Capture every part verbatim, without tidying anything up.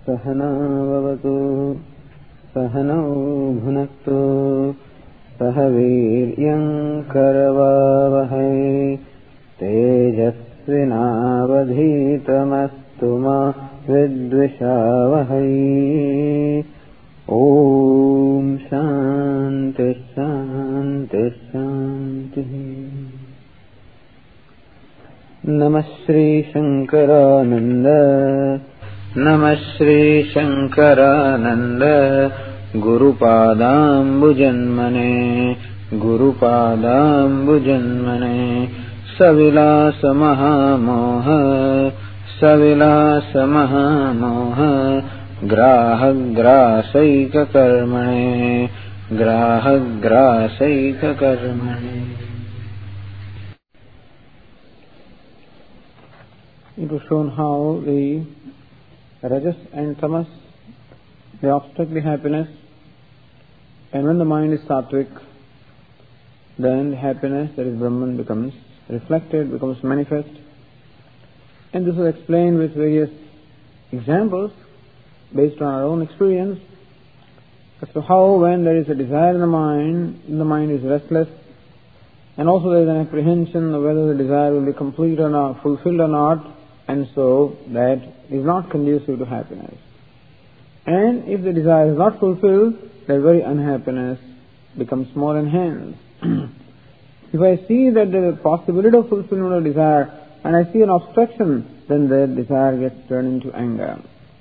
सहना भवतु सहनौ भुनक्तु सह वीर्यं करवावहै तेजस्विनावधीतमस्तु मा विद्विषावहै। ओम शांति शांति शांति। नमः श्री शंकरानंद नमः Shri Shankaranand गुरुपादाम्बुजन्मने गुरुपादाम्बुजन्मने सविलास महामोह सविलास महामोह ग्राहग्रासैककर्मणे ग्राहग्रासैककर्मणे। It was shown how the rajas and tamas, they obstruct the happiness, and when the mind is sattvic, then the happiness, that is Brahman, becomes reflected, becomes manifest. And this is explained with various examples based on our own experience as to how when there is a desire in the mind, the mind is restless, and also there is an apprehension of whether the desire will be complete or not, fulfilled or not, and so that is not conducive to happiness. And if the desire is not fulfilled, that very unhappiness becomes more enhanced. If I see that there is a possibility of fulfillment of desire, and I see an obstruction, then the desire gets turned into anger.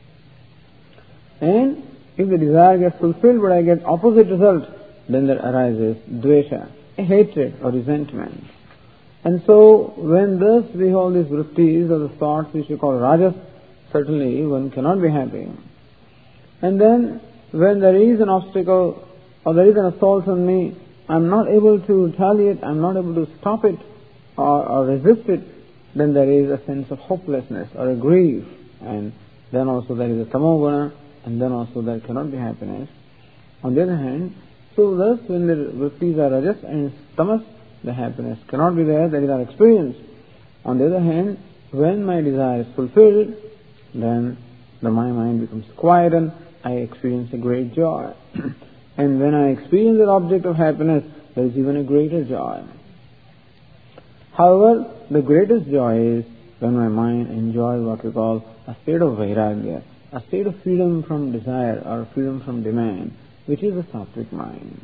And if the desire gets fulfilled but I get opposite result, then there arises dvesha, a hatred or resentment. And so, when thus we hold these vrittis or the thoughts which we call rajas, certainly one cannot be happy. And then, when there is an obstacle or there is an assault on me, I am not able to retaliate, I am not able to stop it or, or resist it, then there is a sense of hopelessness or a grief. And then also there is a tamoguna, and then also there cannot be happiness. On the other hand, so thus when the vrittis are rajas and tamas, the happiness cannot be there, that is our experience. On the other hand, when my desire is fulfilled, then the, my mind becomes quiet and I experience a great joy. And when I experience the object of happiness, there is even a greater joy. However, the greatest joy is when my mind enjoys what we call a state of vairagya, a state of freedom from desire or freedom from demand, which is the sattvic mind.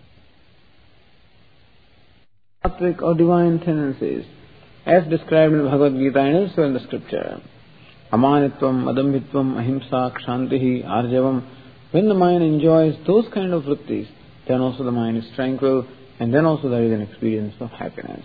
Sattvic or divine tendencies, as described in the Bhagavad Gita and also in the scripture. Amanitvam, adambhitvam, ahimsa, kshantihi, arjavam. When the mind enjoys those kind of vrittis, then also the mind is tranquil, and then also there is an experience of happiness.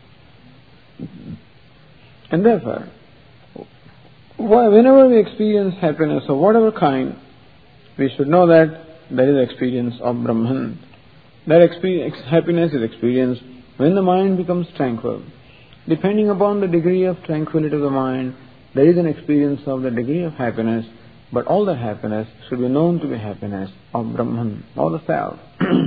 And therefore, whenever we experience happiness of whatever kind, we should know that there is an experience of Brahman. That experience, happiness is experienced when the mind becomes tranquil. Depending upon the degree of tranquility of the mind, there is an experience of the degree of happiness, but all the happiness should be known to be happiness of Brahman, or the self.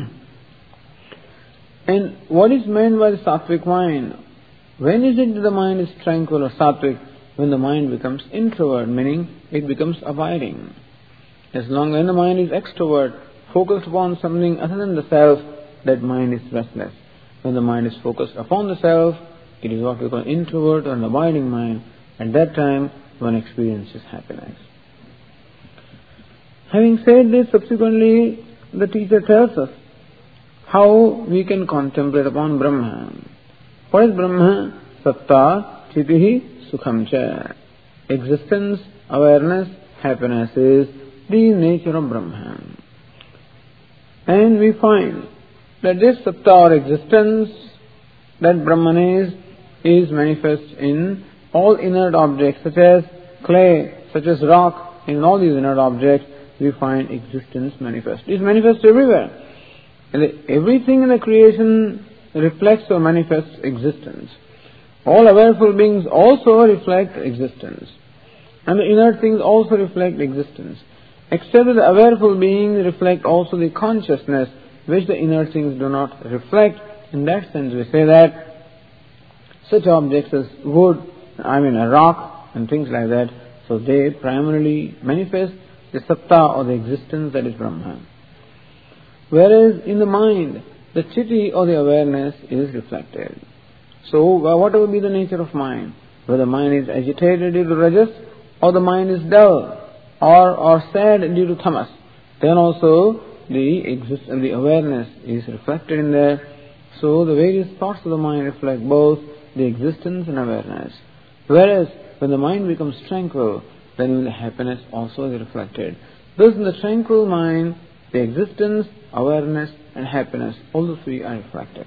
And what is meant by the sattvic mind? When is it that the mind is tranquil or sattvic? When the mind becomes introvert, meaning it becomes abiding. As long as the mind is extrovert, focused upon something other than the self, that mind is restless. When the mind is focused upon the self, it is what we call introvert or an abiding mind. At that time, one experiences happiness. Having said this, subsequently, the teacher tells us how we can contemplate upon Brahma. What is Brahma? Satta, Chitihi, Sukhamcha. Existence, awareness, happiness is the nature of Brahman. And we find that this Satta or existence, that Brahman is, is manifest in all inert objects, such as clay, such as rock. In all these inert objects, we find existence manifest. It is manifest everywhere. And everything in the creation reflects or manifests existence. All awareful beings also reflect existence. And the inert things also reflect existence. Except that the awareful beings reflect also the consciousness, which the inert things do not reflect. In that sense, we say that such objects as wood, I mean a rock and things like that, so they primarily manifest the satta or the existence that is Brahman. Whereas in the mind, the chitti or the awareness is reflected. So whatever be the nature of mind, whether mind is agitated due to rajas, or the mind is dull, or, or sad due to tamas, then also the exist the awareness is reflected in there. So the various thoughts of the mind reflect both the existence and awareness. Whereas when the mind becomes tranquil, then the happiness also is reflected. Thus in the tranquil mind, the existence, awareness and happiness, all the three are reflected.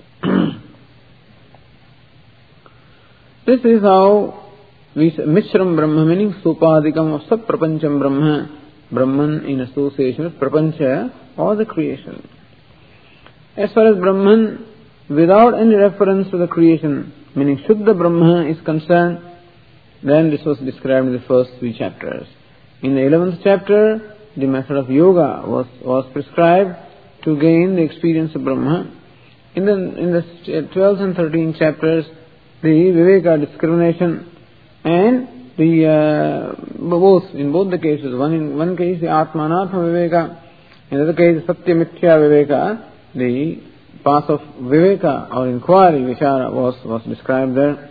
This is how we say Mishram Brahma, meaning Supadikam of Sat Prapancham Brahma, Brahman in association with Prapancha or the creation. As far as Brahman, without any reference to the creation, meaning Shuddha Brahma is concerned, then this was described in the first three chapters. In the eleventh chapter, the method of yoga was, was prescribed to gain the experience of Brahma. In the, in the twelfth and thirteenth chapters, the Viveka discrimination and the uh, both in both the cases, one in one case the Atma Anatma Viveka, in the other case Satya Mithya Viveka, the path of Viveka or inquiry, Vichara was, was described there.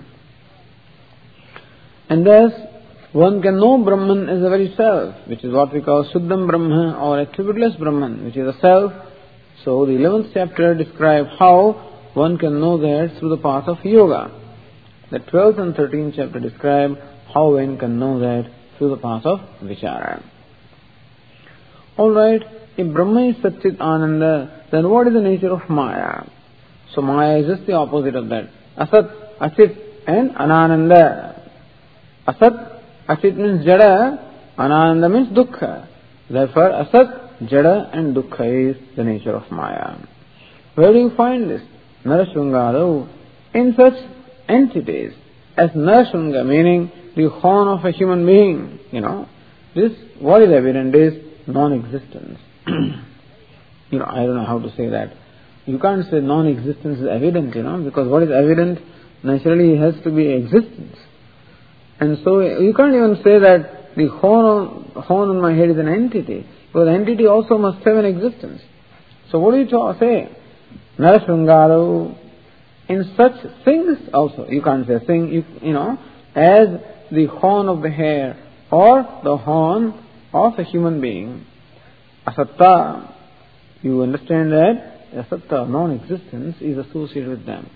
And thus one can know Brahman as the very self, which is what we call Shuddham Brahma or attributeless Brahman, which is a self. So the eleventh chapter describes how one can know that through the path of yoga. The twelfth and thirteenth chapter describe how one can know that through the path of Vichara. Alright, if Brahma is Satchit Ananda, then what is the nature of Maya? So Maya is just the opposite of that. Asat, Achit and Anananda. Asat, Achit means Jada, Anananda means Dukkha. Therefore Asat, Jada and Dukkha is the nature of Maya. Where do you find this? Narashungaro, in such entities as Narashunga, meaning the horn of a human being, you know, this, what is evident is non-existence. You know, I don't know how to say that. You can't say non-existence is evident, you know, because what is evident naturally has to be existence. And so you can't even say that the horn on, horn on my head is an entity, because the entity also must have an existence. So what do you say? Narashungaru, in such things also, you can't say thing, you, you know, as the horn of the hair or the horn of a human being. Asatta, you understand that asatta, non-existence, is associated with them.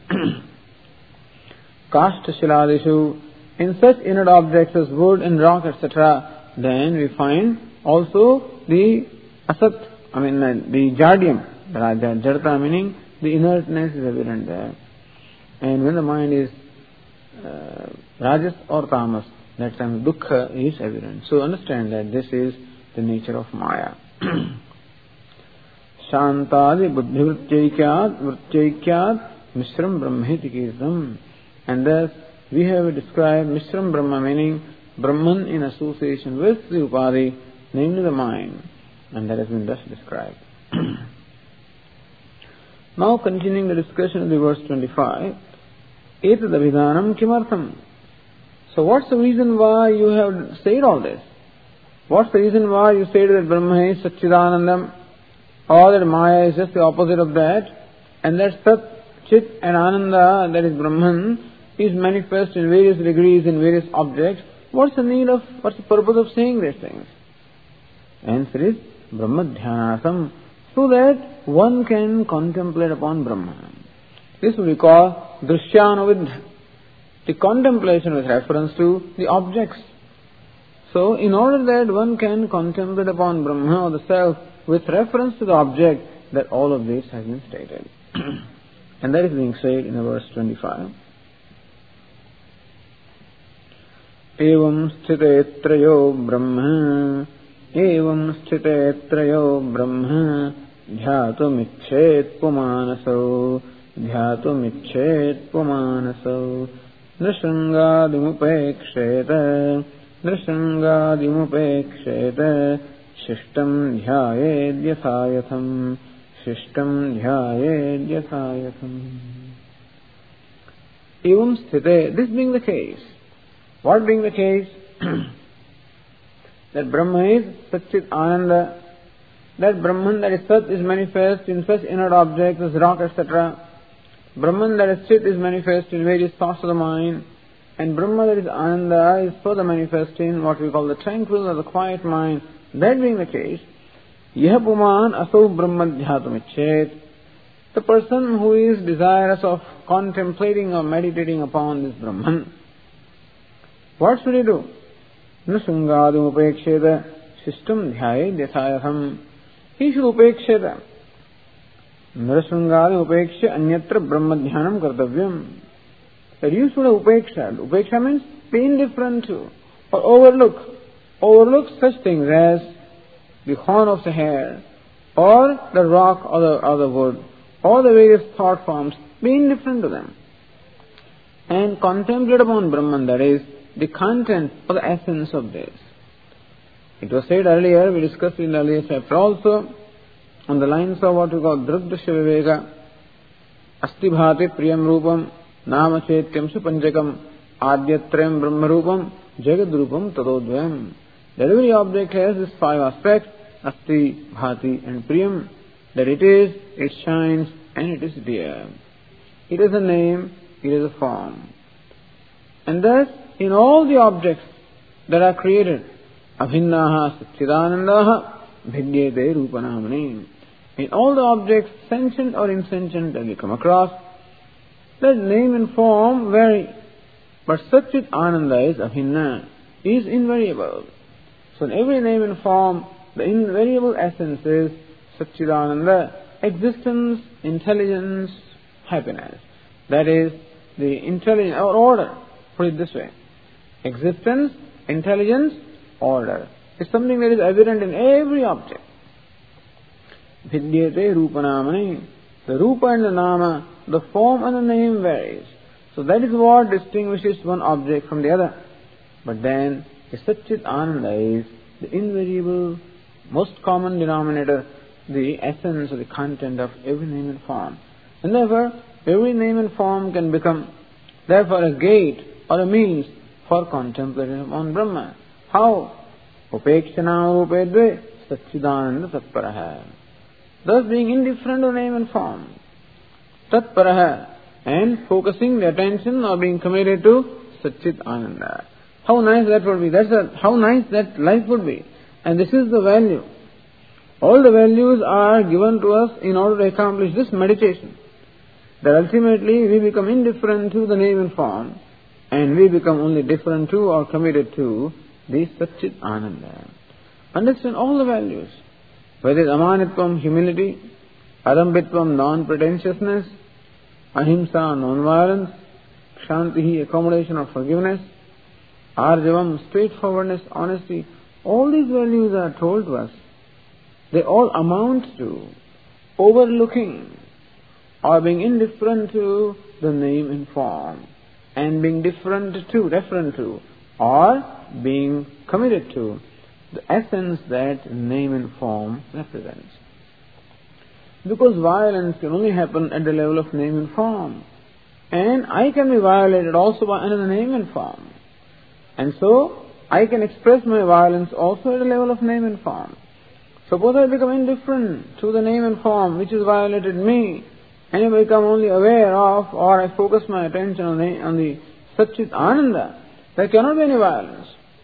Kashta Shiladishu, in such inert objects as wood and rock, et cetera, then we find also the asat, I mean the jardyam, jarta meaning the inertness is evident there. And when the mind is uh, rajas or tamas, that time dukkha is evident. So understand that this is the nature of Maya. Shantadi buddhi vrittyaikyat vrittyaikyat mishram brahmeti kirtam. And thus we have described Mishram Brahma, meaning Brahman in association with the Upadi, namely the mind. And that has been thus described. Now continuing the discussion of the verse twenty-five, Etad abhidanam kimartham. So what's the reason why you have said all this? What's the reason why you said that Brahma is Satchidanandam, or that Maya is just the opposite of that, and that Sat, Chit and Ananda, that is Brahman, is manifest in various degrees in various objects? What's the need of, what's the purpose of saying these things? Answer is Brahma Dhyanasam, so that one can contemplate upon Brahman. This we call Drishyanavidha, the contemplation with reference to the objects. So, in order that one can contemplate upon Brahma or the self with reference to the object, that all of this has been stated. And that is being said in the verse twenty-five. Evam sthite trayo brahma, evam sthite trayo brahma, dhyatum icchet pumanaso, dhyatum icchet pumanaso, nrishangādimupekṣeta, nrishangādimupekṣeta, shishtam dhyayed yathayatham, shishtam dhyayed yathayatham. Evam sthite, this being the case. What being the case? that Brahma is Satchit Ananda, that Brahman that is Sat is manifest in such inert objects as rock, et cetera. Brahman that is Chit is manifest in various thoughts of the mind, and Brahma that is Ananda is further manifest in what we call the tranquil or the quiet mind. That being the case, Yah Puman Aso Brahma Dhyatumichet, the person who is desirous of contemplating or meditating upon this Brahman, what should he do? Nusungādum upeksheta sistam dhyaye dyathayaham. He should upeksheta. Nrasungādum upeksha anyatra brahma dhyanam kartavyam. That you should have upeksha. Upeksha means be indifferent to or overlook. Overlook such things as the horn of the hare or the rock or the, or the wood or the various thought forms. Be indifferent to them. And contemplate upon Brahman, that is, the content or the essence of this. It was said earlier, we discussed in the earlier chapter also, on the lines of what we call Drugdasya Viveka, Asti Bhati Priyam Rupam, Nama Chetyam Supanjakam, Adyatrayam Brahma Rupam, Jagad Rupam Tadodvayam. That every object has these five aspects, Asti, Bhati and Priyam, that it is, it shines and it is dear. It is a name, it is a form. And thus, in all the objects that are created, Abhinnaha Satchidanandaha Bhidyete Rupanamani. In all the objects, sentient or insentient, that we come across, that name and form vary. But Satchit Ananda is Abhinna, is invariable. So in every name and form, the invariable essence is Satchidananda, existence, intelligence, happiness. That is the intelligence or order. Put it this way. Existence, intelligence, order is something that is evident in every object. Vidyate Rupanamani. The Rupa and the Nama, the form and the name varies. So that is what distinguishes one object from the other. But then, the Satchit Ananda is the invariable, most common denominator, the essence or the content of every name and form. And therefore, every name and form can become, therefore, a gate or a means for contemplating upon Brahma. How? Upekshana rupedve Satchidananda tatparaha. Thus being indifferent to name and form. Tatparaha. And focusing the attention or being committed to Satchit Ananda. How nice that would be. That's a, how nice that life would be. And this is the value. All the values are given to us in order to accomplish this meditation. That ultimately we become indifferent to the name and form, and we become only different to or committed to the Satchit Ananda. Understand all the values. Whether it's amanitvam, humility, arambitvam, non-pretentiousness, ahimsa, non-violence, kshantihi, accommodation or forgiveness, arjavam, straightforwardness, honesty. All these values are told to us. They all amount to overlooking or being indifferent to the name and form, and being different to, different to, or being committed to the essence that name and form represents. Because violence can only happen at the level of name and form, and I can be violated also by another name and form. And so, I can express my violence also at the level of name and form. Suppose I become indifferent to the name and form which has violated me, and I become only aware of, or I focus my attention on the, on the Satchit Ananda, there cannot be any violence.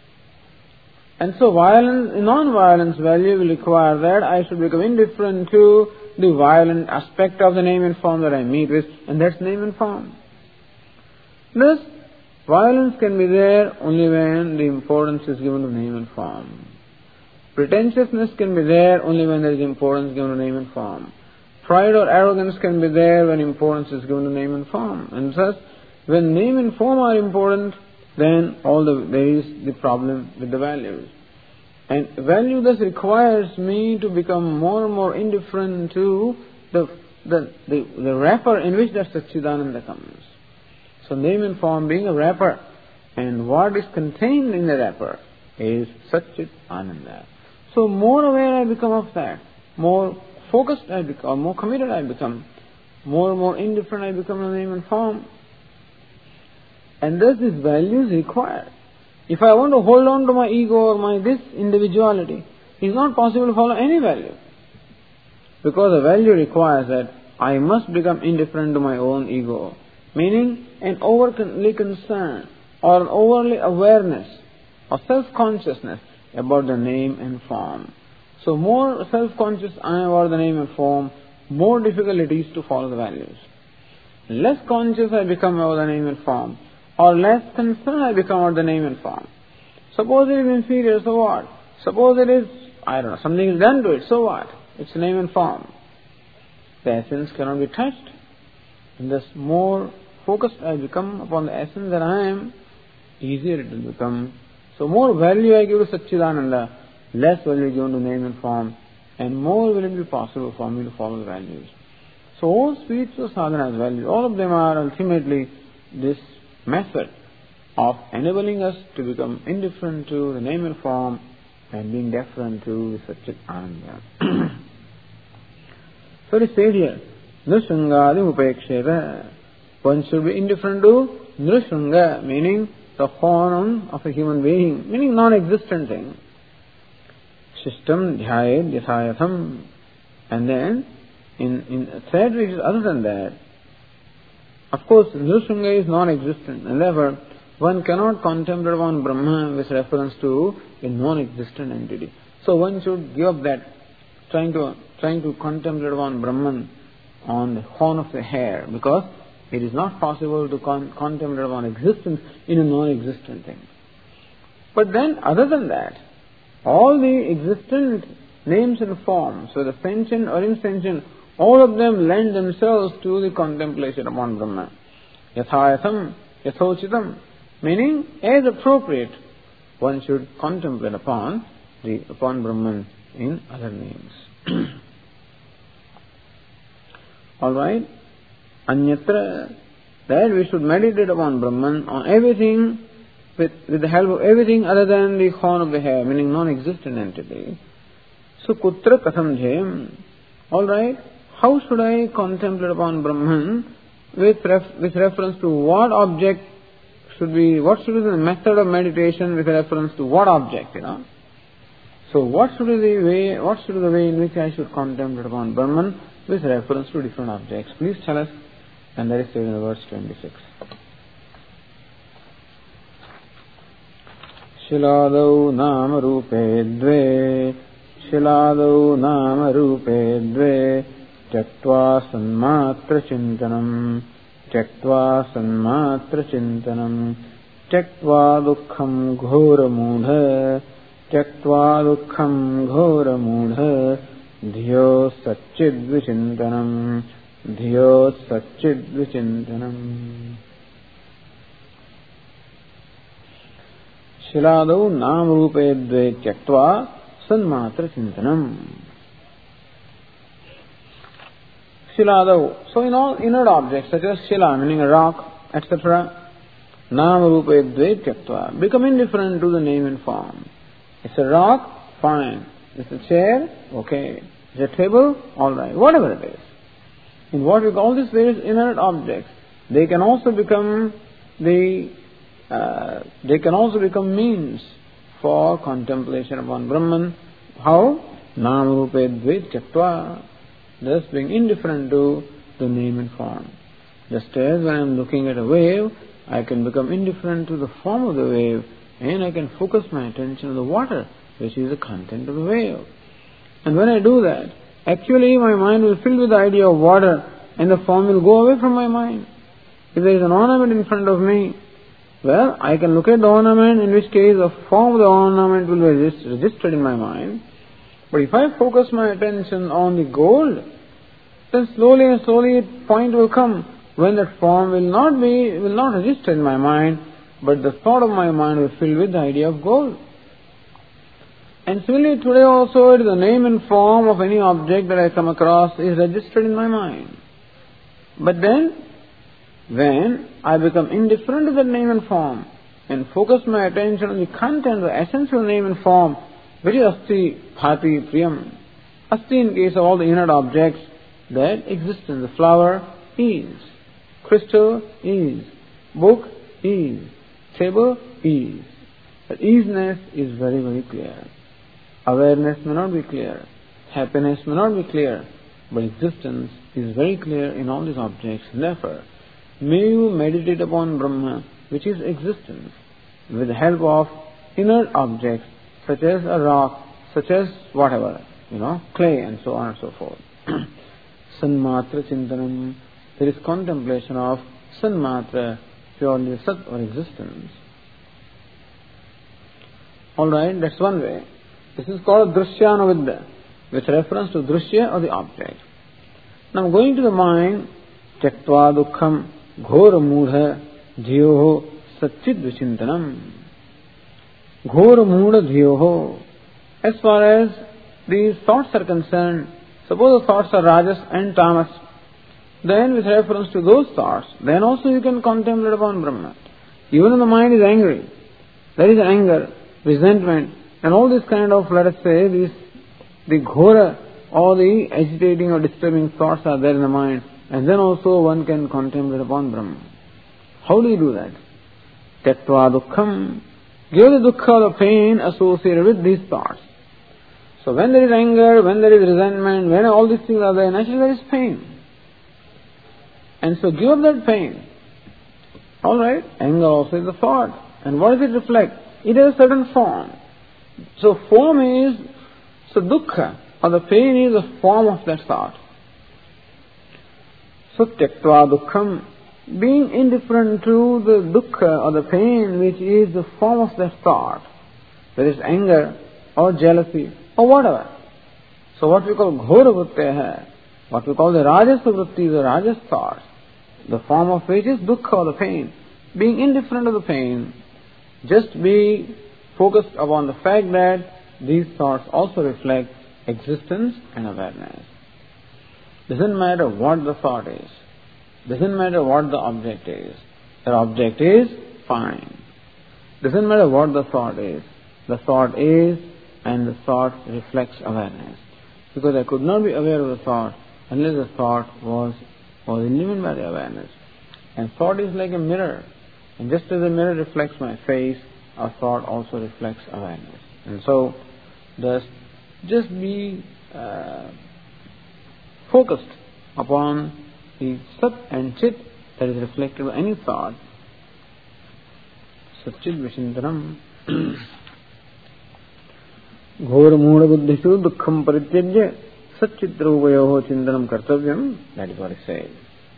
And so violence, non-violence value will require that I should become indifferent to the violent aspect of the name and form that I meet with, and that's name and form. Thus, violence can be there only when the importance is given to name and form. Pretentiousness can be there only when there is importance given to name and form. Pride or arrogance can be there when importance is given to name and form. And thus, when name and form are important, then all the, there is the problem with the values. And value thus requires me to become more and more indifferent to the, the, the, the wrapper in which that Satchidananda comes. So name and form being a wrapper, and what is contained in the wrapper is Satchit Ananda. So more aware I become of that, more focused I become, more committed I become, more and more indifferent I become to name and form. And thus these values require If I want to hold on to my ego or my this individuality, it is not possible to follow any value. Because the value requires that I must become indifferent to my own ego. Meaning an overly concern or an overly awareness or self-consciousness about the name and form. So more self-conscious I am about the name and form, more difficult it is to follow the values. Less conscious I become about the name and form, or less concerned I become about the name and form. Suppose it is inferior, so what? Suppose it is, I don't know, something is done to it, so what? It's a name and form. The essence cannot be touched. And thus more focused I become upon the essence that I am, easier it will become. So more value I give to Satchidananda, less value given to name and form, and more will it be possible for me to follow the values. So all spiritual sadhana's values, all of them are ultimately this method of enabling us to become indifferent to the name and form and being deferent to Satchidananda. So it is said here, Nrishungadi upeksheta. One should be indifferent to Nrishunga, meaning the form of a human being, meaning non-existent thing. Shishtam dhyayed yathayatham. And then, in, in a thread which is other than that, of course, Nrishunga is non-existent, and therefore one cannot contemplate upon Brahma with reference to a non-existent entity. So one should give up that, trying to trying to contemplate upon Brahman on the horn of the hair, because it is not possible to con- contemplate upon existence in a non-existent thing. But then, other than that, all the existent names and forms, whether sentient or insentient, all of them lend themselves to the contemplation upon Brahman. Yathayatham, yathochitam, meaning as appropriate, one should contemplate upon the upon Brahman in other names. Alright? Anyatra, that we should meditate upon Brahman, on everything, with, with the help of everything other than the horn of the hair, meaning non-existent entity. So, kutra katham jayam. Alright? How should I contemplate upon Brahman with, ref, with reference to what object should be, what should be the method of meditation with reference to what object, you know? So what should be the way, what should be the way in which I should contemplate upon Brahman with reference to different objects? Please tell us. And that is said in the verse twenty-six. Shiladau nama rupe dve, Shiladau nama rupe dve, Tyaktva sanmatra chintanam, Tyaktva sanmatra chintanam, Tyaktva dukkham ghora mudha, Tyaktva dukkham ghora mudha, Dhiyo satchid vichintanam, Dhiyo satchid vichintanam. Shiladau nam rupe dve tyaktva sanmatra chintanam. Shiladau. So in all inert objects such as shila, meaning a rock, et cetera, nam rupe dve tyaktva, become indifferent to the name and form. It's a rock, fine. It's a chair, okay. It's a table, alright. Whatever it is. In what we call these various inert objects, they can also become the uh, they can also become means for contemplation upon Brahman. How? Nam rupe dve tyaktva. Thus being indifferent to the name and form. Just as when I am looking at a wave, I can become indifferent to the form of the wave, and I can focus my attention on the water, which is the content of the wave. And when I do that, actually my mind will fill with the idea of water, and the form will go away from my mind. If there is an ornament in front of me, well, I can look at the ornament, in which case the form of the ornament will be registered in my mind. But if I focus my attention on the gold, then slowly and slowly a point will come when that form will not be, will not register in my mind, but the thought of my mind will fill with the idea of gold. And similarly today also, the name and form of any object that I come across is registered in my mind. But then, when I become indifferent to that name and form and focus my attention on the content, the essential name and form, which is asti, bhati, priyam. Asti in case of all the inert objects that existence. The flower is, crystal is, book is, table is. That easiness is very, very clear. Awareness may not be clear. Happiness may not be clear. But existence is very clear in all these objects. Therefore, may you meditate upon Brahma, which is existence, with the help of inert objects such as a rock, such as whatever, you know, clay and so on and so forth. Sanmatra Chintanam, there is contemplation of Sanmatra, purely Sat or existence. Alright, that's one way. This is called Drishyanavidya, with reference to Drishya or the object. Now going to the mind, Tyaktva Dukkham Ghora Mudha Dhiyoho Satchid Vichintanam. Ghora Mudha Dhiyoho. As far as these thoughts are concerned, suppose the thoughts are Rajas and Tamas, then with reference to those thoughts, then also you can contemplate upon Brahma. Even when the mind is angry, there is anger, resentment, and all this kind of, let us say, these, the ghora, or the agitating or disturbing thoughts are there in the mind, and then also one can contemplate upon Brahma. How do you do that? Tyaktva dukkham. Give the dukkha, the pain associated with these thoughts. So when there is anger, when there is resentment, when all these things are there, naturally there is pain. And so give up that pain. Alright, anger also is a thought. And what does it reflect? It has a certain form. So form is, so dukkha, or the pain is a form of that thought. So tyaktva dukkham, being indifferent to the dukkha or the pain which is the form of that thought, there is anger or jealousy or whatever. So what we call ghora vritti, what we call the rajas vritti, the rajas thoughts, the form of which is dukkha or the pain. Being indifferent to the pain, just be focused upon the fact that these thoughts also reflect existence and awareness. Doesn't matter what the thought is. Doesn't matter what the object is. The object is fine. Doesn't matter what the thought is. The thought is, and the thought reflects awareness. Because I could not be aware of the thought unless the thought was, was illumined by the awareness. And thought is like a mirror. And just as a mirror reflects my face, a thought also reflects awareness. And so, thus, just be uh, focused upon the Sat and Chit that is reflected by any thought. Satchid Vishintanam. Ghora Mudha Buddhishu Dukkham Parityajya Satchitra Upayoho Chintanam Kartavyam. That is what it says.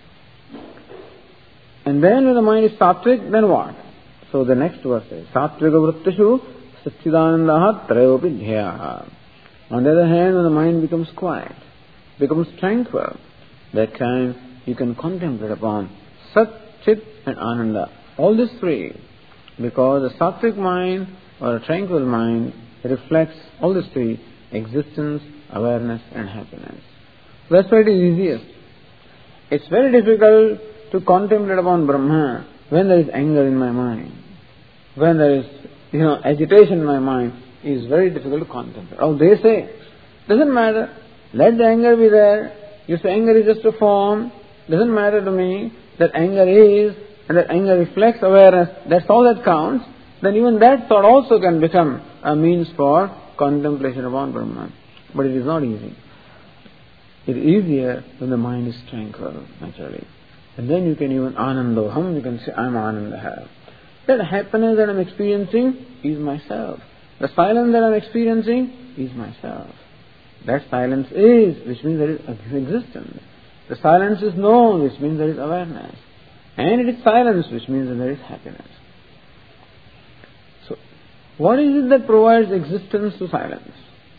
And then when the mind is sattvic, then what? So the next verse is Sattvika Vrittishu Satchidanandaha Trayopi Dhyaha. On the other hand, when the mind becomes quiet, becomes tranquil, that time you can contemplate upon Sat, Chit and Ananda. All these three. Because a sattvic mind or a tranquil mind reflects all these three: existence, awareness and happiness. That's why it is easiest. It's very difficult to contemplate upon Brahma when there is anger in my mind. When there is, you know, agitation in my mind, it is very difficult to contemplate. Oh, they say, doesn't matter, let the anger be there. You say anger is just a form, doesn't matter to me, that anger is, and that anger reflects awareness, that's all that counts. Then even that thought also can become a means for contemplation upon Brahman. But it is not easy. It is easier when the mind is tranquil, naturally. And then you can even anandoham, you can say, I am anandaha. That happiness that I am experiencing is myself. The silence that I am experiencing is myself. That silence is, which means there is existence. The silence is known, which means there is awareness. And it is silence, which means that there is happiness. So, what is it that provides existence to silence?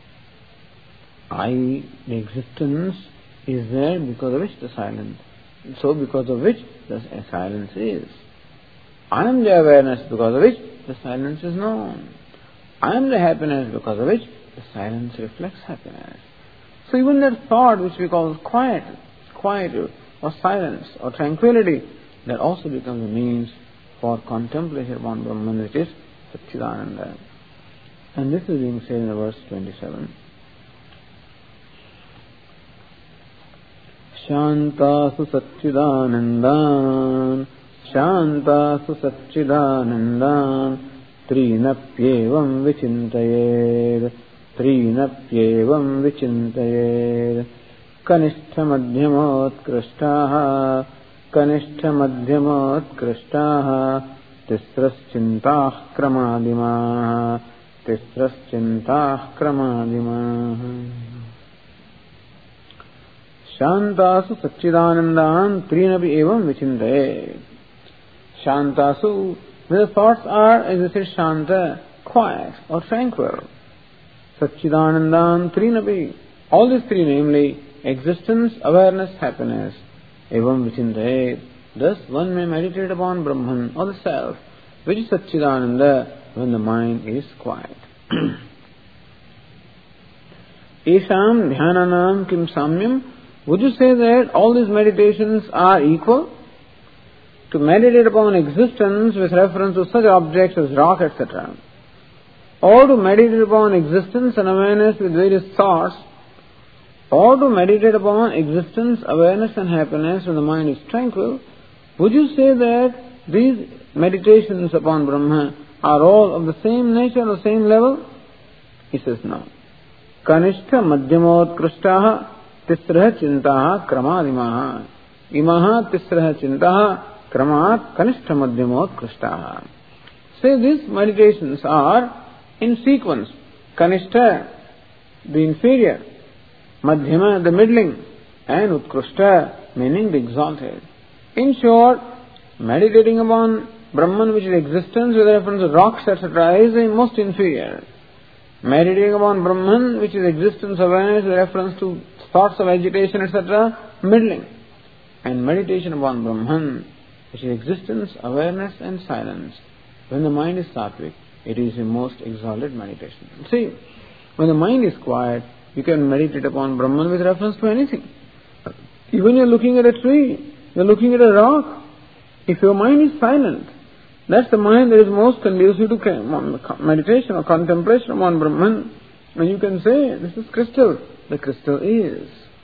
I, the existence is there because of which the silence. So because of which the silence is. I am the awareness because of which the silence is known. I am the happiness because of which the silence reflects happiness. So even that thought which we call quiet, quietude or silence or tranquility, that also becomes a means for contemplation upon Brahman, which is Satchidananda. And this is being said in verse twenty-seven. Shantasu Satchidanandan, Shantasu Satchidanandan, त्रीनप्येवं विचिन्तयेत् त्रीनप्येवं विचिन्तयेत् कनिष्ठमध्यमोत्कृष्टाः कनिष्ठमध्यमोत्कृष्टाः तिस्रश्चिन्ताः क्रमादिमाः तिस्रश्चिन्ताः क्रमादिमाः शान्तासु सच्चिदानन्दान् त्रीनपि एवं विचिन्तयेत्. Shantasu, the thoughts are, as I said, shanta, quiet or tranquil. Satchidanandan, trinapi, all these three, namely existence, awareness, happiness, evam vichintayet. Thus one may meditate upon Brahman or the self, which is Satchidananda, when the mind is quiet. Esham dhyananam kim samyam. Would you say that all these meditations are equal? To meditate upon existence with reference to such objects as rock, et cetera, or to meditate upon existence and awareness with various thoughts, or to meditate upon existence, awareness and happiness when the mind is tranquil, would you say that these meditations upon Brahma are all of the same nature or same level? He says no. Kanishta madhyamotkrishtaha tisraha chintaha kramadimaha imaha tisraha chintaha Kramat Kanishta Madhyamot Krishtaha. Say these meditations are in sequence. Kanishta, the inferior, Madhyama, the middling, and Utkrishta, meaning the exalted. In short, meditating upon Brahman, which is existence with reference to rocks, et cetera, is the most inferior. Meditating upon Brahman, which is existence, awareness with reference to thoughts of agitation, et cetera, middling. And meditation upon Brahman, which is existence, awareness and silence. When the mind is sattvic, it is the most exalted meditation. See, when the mind is quiet, you can meditate upon Brahman with reference to anything. Even you are looking at a tree, you are looking at a rock. If your mind is silent, that's the mind that is most conducive to meditation or contemplation upon Brahman. And you can say, this is crystal. The crystal is.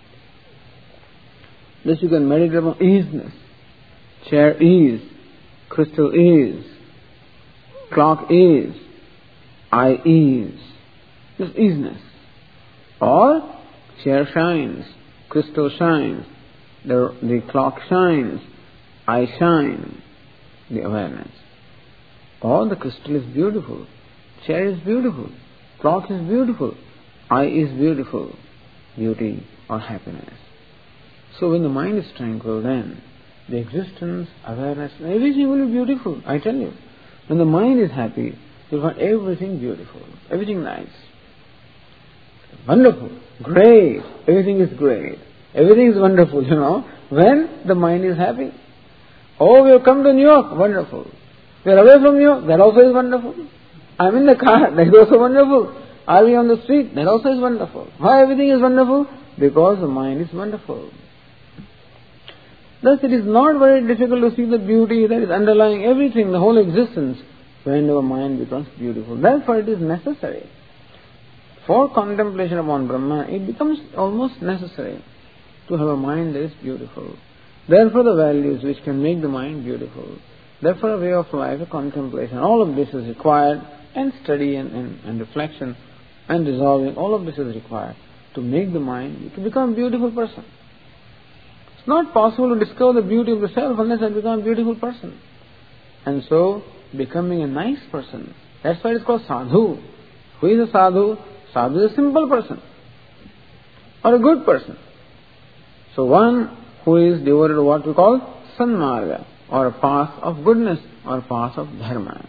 This you can meditate upon easiness. Chair is, crystal is, clock is, eye is. This is easiness. Or chair shines, crystal shines, the, the clock shines, eye shine, the awareness. Or the crystal is beautiful, chair is beautiful, clock is beautiful, eye is beautiful, beauty or happiness. So when the mind is tranquil, then the existence, awareness, everything will be beautiful, I tell you. When the mind is happy, you'll find everything beautiful, everything nice. Wonderful, great, everything is great, everything is wonderful, you know, when the mind is happy. Oh, we have come to New York, wonderful. We are away from New York, that also is wonderful. I am in the car, that is also wonderful. Are we on the street, that also is wonderful. Why everything is wonderful? Because the mind is wonderful. Thus, it is not very difficult to see the beauty that is underlying everything, the whole existence, when our mind becomes beautiful. Therefore, it is necessary. For contemplation upon Brahma, it becomes almost necessary to have a mind that is beautiful. Therefore, the values which can make the mind beautiful. Therefore, a way of life, a contemplation, all of this is required, and study and, and, and reflection and resolving, all of this is required to make the mind, to become a beautiful person. It's not possible to discover the beauty of the self unless I become a beautiful person. And so, becoming a nice person, that's why it's called sadhu. Who is a sadhu? Sadhu is a simple person, or a good person. So one who is devoted to what we call sanmarga, or a path of goodness, or a path of dharma.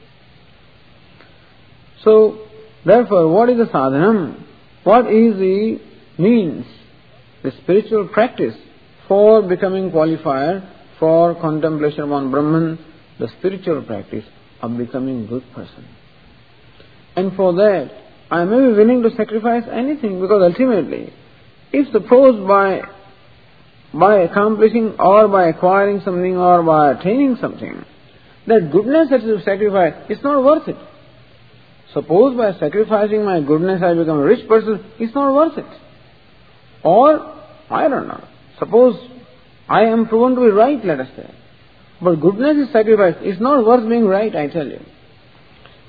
So, therefore, what is the sadhanam? What is the means, the spiritual practice for becoming qualified for contemplation upon Brahman, the spiritual practice of becoming a good person? And for that, I may be willing to sacrifice anything, because ultimately, if suppose by by accomplishing or by acquiring something or by attaining something, that goodness that you sacrifice is not worth it. Suppose by sacrificing my goodness I become a rich person, it's not worth it. Or, I don't know, suppose I am proven to be right, let us say. But goodness is sacrificed, it's not worth being right, I tell you.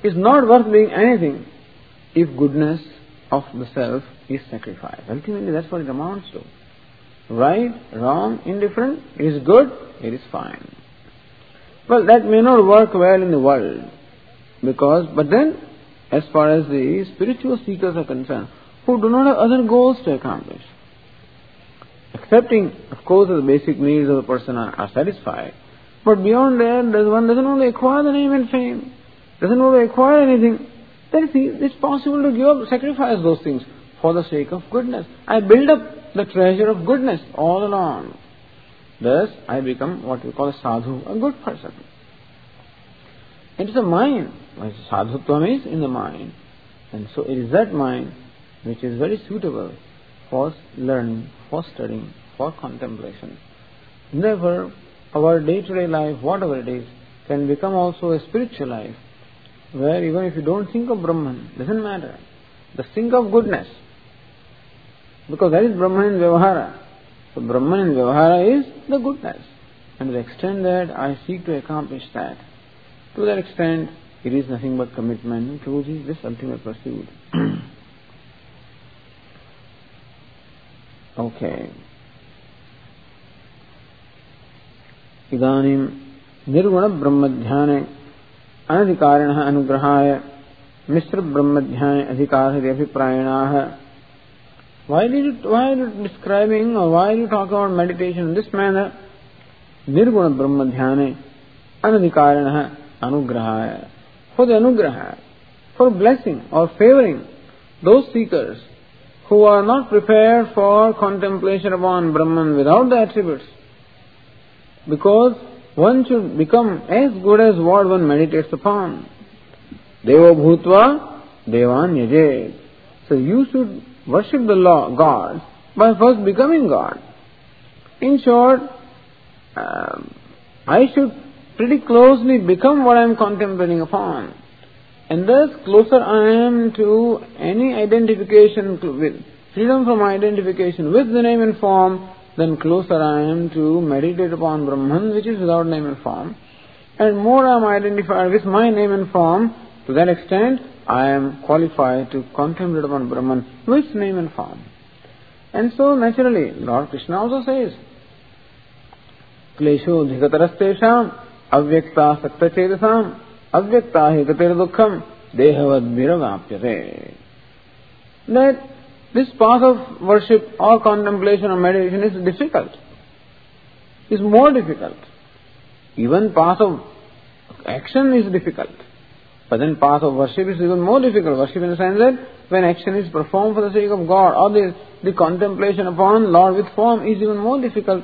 is not worth being anything if goodness of the self is sacrificed. Ultimately, that's what it amounts to. Right, wrong, indifferent, it is good, it is fine. Well, that may not work well in the world, because, but then, as far as the spiritual seekers are concerned, who do not have other goals to accomplish, accepting, of course, the basic needs of the person are, are satisfied, but beyond that, one doesn't want to acquire the name and fame, doesn't want to acquire anything, then it's possible to give up, sacrifice those things for the sake of goodness. I build up the treasure of goodness all along. Thus, I become what we call a sadhu, a good person. It is the mind. Sadhutvam is in the mind. And so it is that mind which is very suitable for learning, for studying, for contemplation. Therefore, our day-to-day life, whatever it is, can become also a spiritual life, where even if you don't think of Brahman, doesn't matter. Just think of goodness. Because that is Brahman in Vyavahara. So Brahman in Vyavahara is the goodness. And to the extent that I seek to accomplish that, to that extent, it is nothing but commitment to this ultimate pursuit. Okay. Idanim nirguna brahmadhyane anadhikarinah anugrahaya misra brahmadhyane adhikarhati abhiprayanaha. Why did you, why are you describing or why are you talking about meditation in this manner? Nirguna brahmadhyane anadhikarinah anugrahaya. For the anugraha, for blessing or favoring those seekers who are not prepared for contemplation upon Brahman without the attributes. Because one should become as good as what one meditates upon. Deva bhutva devan yajet. So you should worship the Lord, God, by first becoming God. In short, um, I should pretty closely become what I am contemplating upon. And thus, closer I am to any identification to, with freedom from identification with the name and form, then closer I am to meditate upon Brahman, which is without name and form. And more I am identified with my name and form, to that extent I am qualified to contemplate upon Brahman with name and form. And so naturally, Lord Krishna also says, Klesho dhikatarastesham avyakta sakta chedasam avyakta hi gatir dukkham dehavad viravapyate. That this path of worship or contemplation or meditation is difficult, is more difficult. Even path of action is difficult. But then path of worship is even more difficult. Worship in the sense that when action is performed for the sake of God, or the, the contemplation upon Lord with form is even more difficult.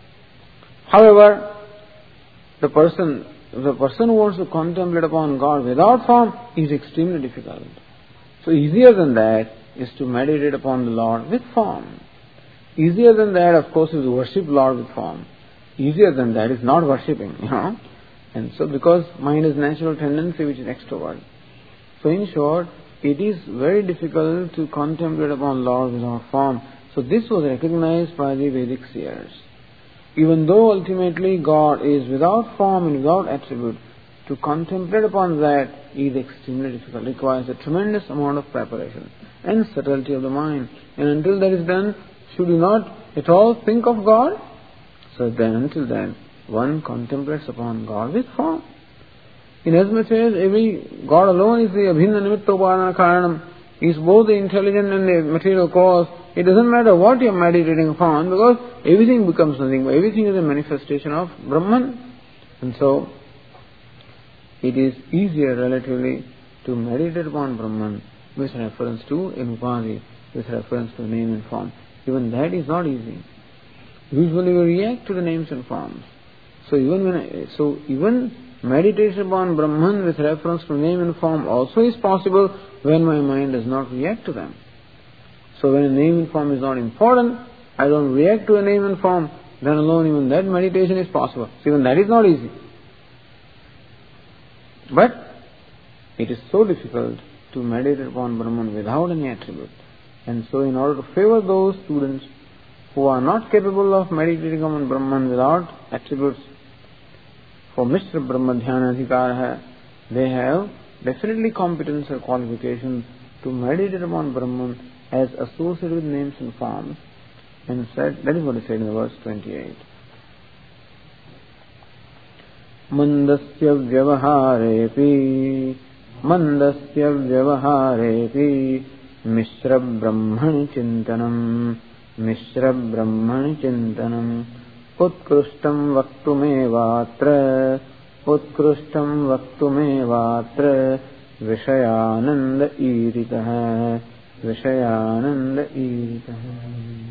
However, the person, the person who wants to contemplate upon God without form is extremely difficult. So easier than that is to meditate upon the Lord with form. Easier than that, of course, is to worship Lord with form. Easier than that is not worshipping, you know. And so because mind is natural tendency which is extrovert. So in short, it is very difficult to contemplate upon Lord without form. So this was recognized by the Vedic seers. Even though ultimately God is without form and without attribute, to contemplate upon that is extremely difficult. It requires a tremendous amount of preparation and subtlety of the mind. And until that is done, should you not at all think of God? So then, until then, one contemplates upon God with form. Inasmuch as every God alone is the abhinna nimitta upadana karanam, is both the intelligent and the material cause. It doesn't matter what you are meditating upon, because everything becomes nothing. Everything is a manifestation of Brahman. And so, it is easier relatively to meditate upon Brahman with reference to an upadi, with reference to name and form. Even that is not easy. Usually we react to the names and forms. So even when I, so even meditation upon Brahman with reference to name and form also is possible when my mind does not react to them. So when a name and form is not important, I don't react to a name and form, then alone even that meditation is possible. So even that is not easy. But it is so difficult to meditate upon Brahman without any attribute. And so in order to favor those students who are not capable of meditating upon Brahman without attributes, for Mishra Brahmadhyana Adhikara, they have definitely competence or qualification to meditate upon Brahman as associated with names and forms. And said, that is what he said in verse twenty-eight. Mandasya vyavaharepi Mandasya vyavaharepi Mishra Brahmani Chintanam Mishra Brahmani Chintanam Utkrishtam Vaktumevatra Utkrishtam Vaktumevatra Vishayananda Iritaha Vishayananda Iritaha.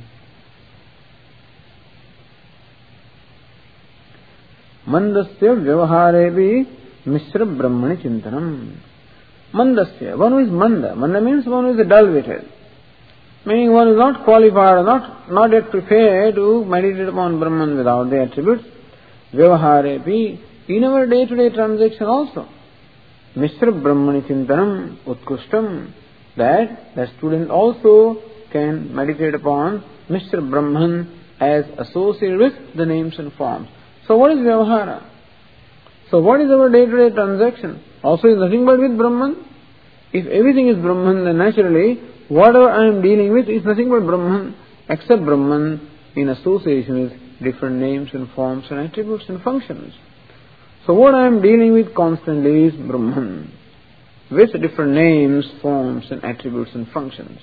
Mandasya vyavaharevi Mishra Brahmani Chintanam. Mandasya, one who is Manda. Manda means one who is dull-witted. Meaning one who is not qualified or not, not yet prepared to meditate upon Brahman without the attributes. Vyavaharevi, in our day-to-day transaction also. Mishra Brahmani Chintanam Utkrishtam, that the student also can meditate upon Mishra Brahman as associated with the names and forms. So what is Vyavahara? So what is our day-to-day transaction? Also is nothing but with Brahman. If everything is Brahman, then naturally whatever I am dealing with is nothing but Brahman, except Brahman in association with different names and forms and attributes and functions. So what I am dealing with constantly is Brahman, with different names, forms and attributes and functions.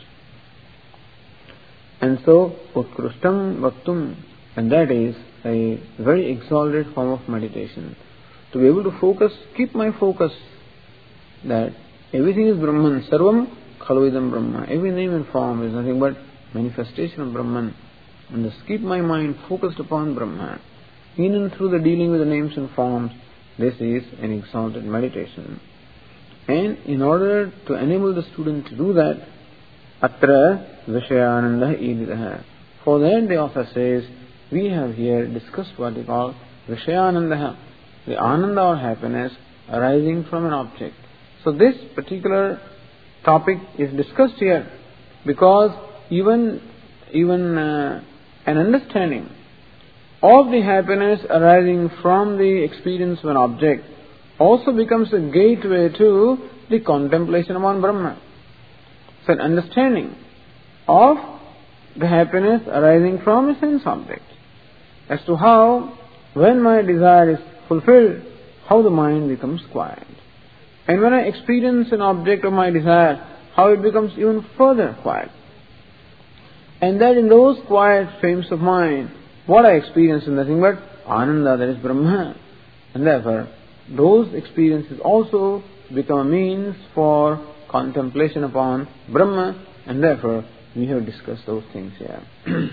And so, Utkrishtam Vaktum, and that is a very exalted form of meditation. To be able to focus, keep my focus that everything is Brahman, Sarvam Khaluidam Brahma. Every name and form is nothing but manifestation of Brahman. And just keep my mind focused upon Brahman. In and through the dealing with the names and forms, this is an exalted meditation. And in order to enable the student to do that, Atra Vishayananda Iditaha. For that the author says, we have here discussed what we call Vishayananda, the Ananda or happiness arising from an object. So this particular topic is discussed here because even, even uh, an understanding of the happiness arising from the experience of an object also becomes a gateway to the contemplation upon Brahma. So an understanding of the happiness arising from a sense object as to how, when my desire is fulfilled, how the mind becomes quiet. And when I experience an object of my desire, how it becomes even further quiet. And that in those quiet frames of mind, what I experience is nothing but Ananda, that is Brahma. And therefore, those experiences also become a means for contemplation upon Brahma, and therefore we have discussed those things here.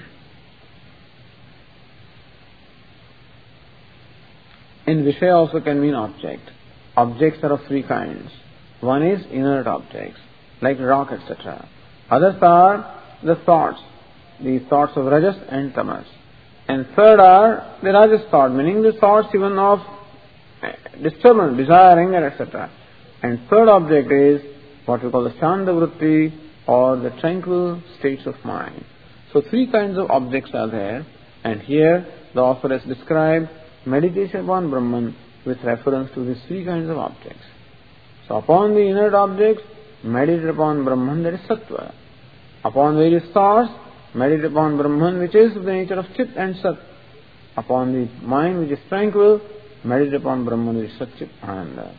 And Vishaya also can mean object. Objects are of three kinds. One is inert objects, like rock, et cetera. Others are the thoughts, the thoughts of Rajas and Tamas. And third are the Rajas thought, meaning the thoughts even of disturbance, desire, anger, et cetera. And third object is what we call the Shanta Vritti, or the tranquil states of mind. So three kinds of objects are there, and here the author has described meditation upon Brahman with reference to these three kinds of objects. So upon the inert objects, meditate upon Brahman, that is Sattva. Upon various thoughts, meditate upon Brahman, which is of the nature of Chit and Sat. Upon the mind, which is tranquil, meditate upon Brahman, which is Sat, Chit, Ananda.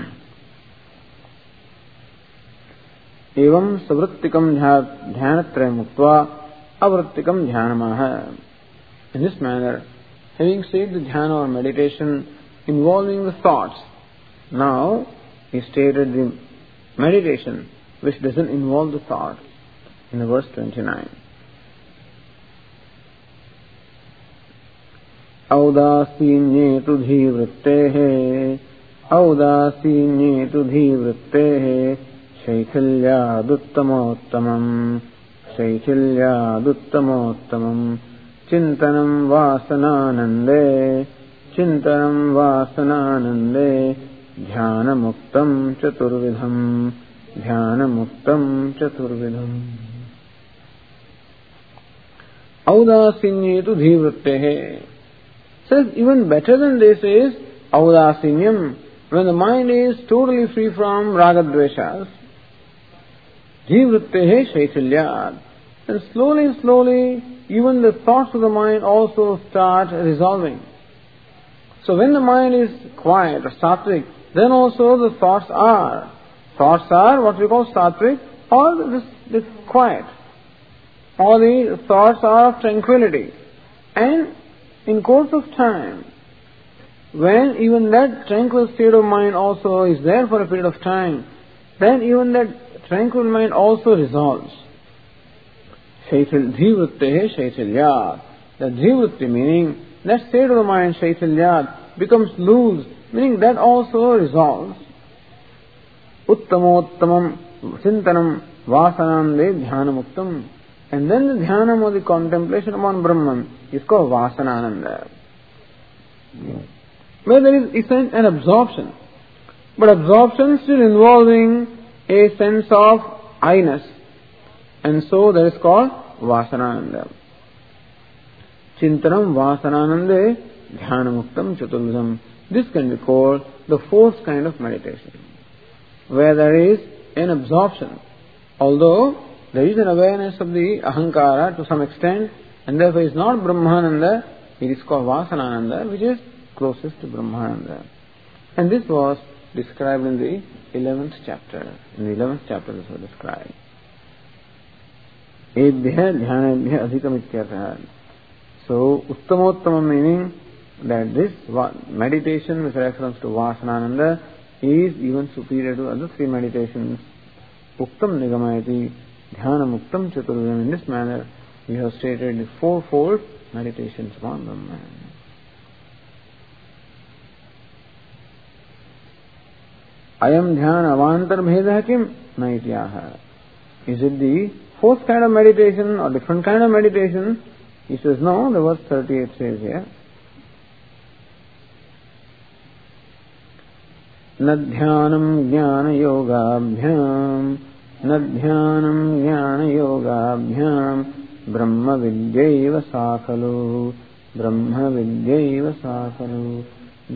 Evam savrittikam dhyanatra muktva avrittikam dhyanamaha. In this manner, having said the dhyana or meditation involving the thoughts, now he stated the meditation which doesn't involve the thought in the verse twenty-nine. Audasinye tu dhivrittehe Audasinye tu dhivrittehe Shaikhilyaduttamottamam Shaikhilyaduttamottamam Chintanam vasananande Chintanam vasananande Dhyanamuktam chaturvidham Dhyanamuktam chaturvidham. Audasinyetu dhivrittehe says even better than this is Audasinyam, when the mind is totally free from ragadveshas, jivrittehe shaitilyat, then slowly, slowly, even the thoughts of the mind also start resolving. So when the mind is quiet or sattvic, then also the thoughts are. Thoughts are what we call sattvic, or this, this quiet. All the thoughts are of tranquility. And in course of time, when even that tranquil state of mind also is there for a period of time, then even that tranquil mind also resolves. Shaitil dhivrittehe shaitilyat. The dhivritti meaning that state of the mind, shaitilyat, becomes loose, meaning that also resolves. Uttamottamam chintanam vasanande dhyanamuktam. And then the dhyanam or the contemplation upon Brahman is called vasanananda. Where there is an absorption, but absorption still involving a sense of I-ness, and so that is called vasanananda. Chintanam vasananande dhyanamuktam chaturvidham. This can be called the fourth kind of meditation, where there is an absorption, although there is an awareness of the ahankara to some extent, and therefore it is not Brahmananda, it is called Vasanananda, which is closest to Brahmananda. And this was described in the eleventh chapter. In the eleventh chapter this was described. Ebhya dhyanebhya adhikam ityartha. So, Uttamottamam meaning that this meditation with reference to Vasanananda is even superior to other three meditations. Uktam nigamayati dhyana muktam chaturvidham. In this manner, we have stated the fourfold meditations upon Brahman. Ayam dhyana avantar bheda kim naityaha. Is it the fourth kind of meditation or different kind of meditation? He says no. The verse thirty-eight says here, Nadhyanam jnana yogabhyam Nadhyanam jnana yogabhyam Brahma vidyaiva sakhalu Brahma vidyaiva sakhalu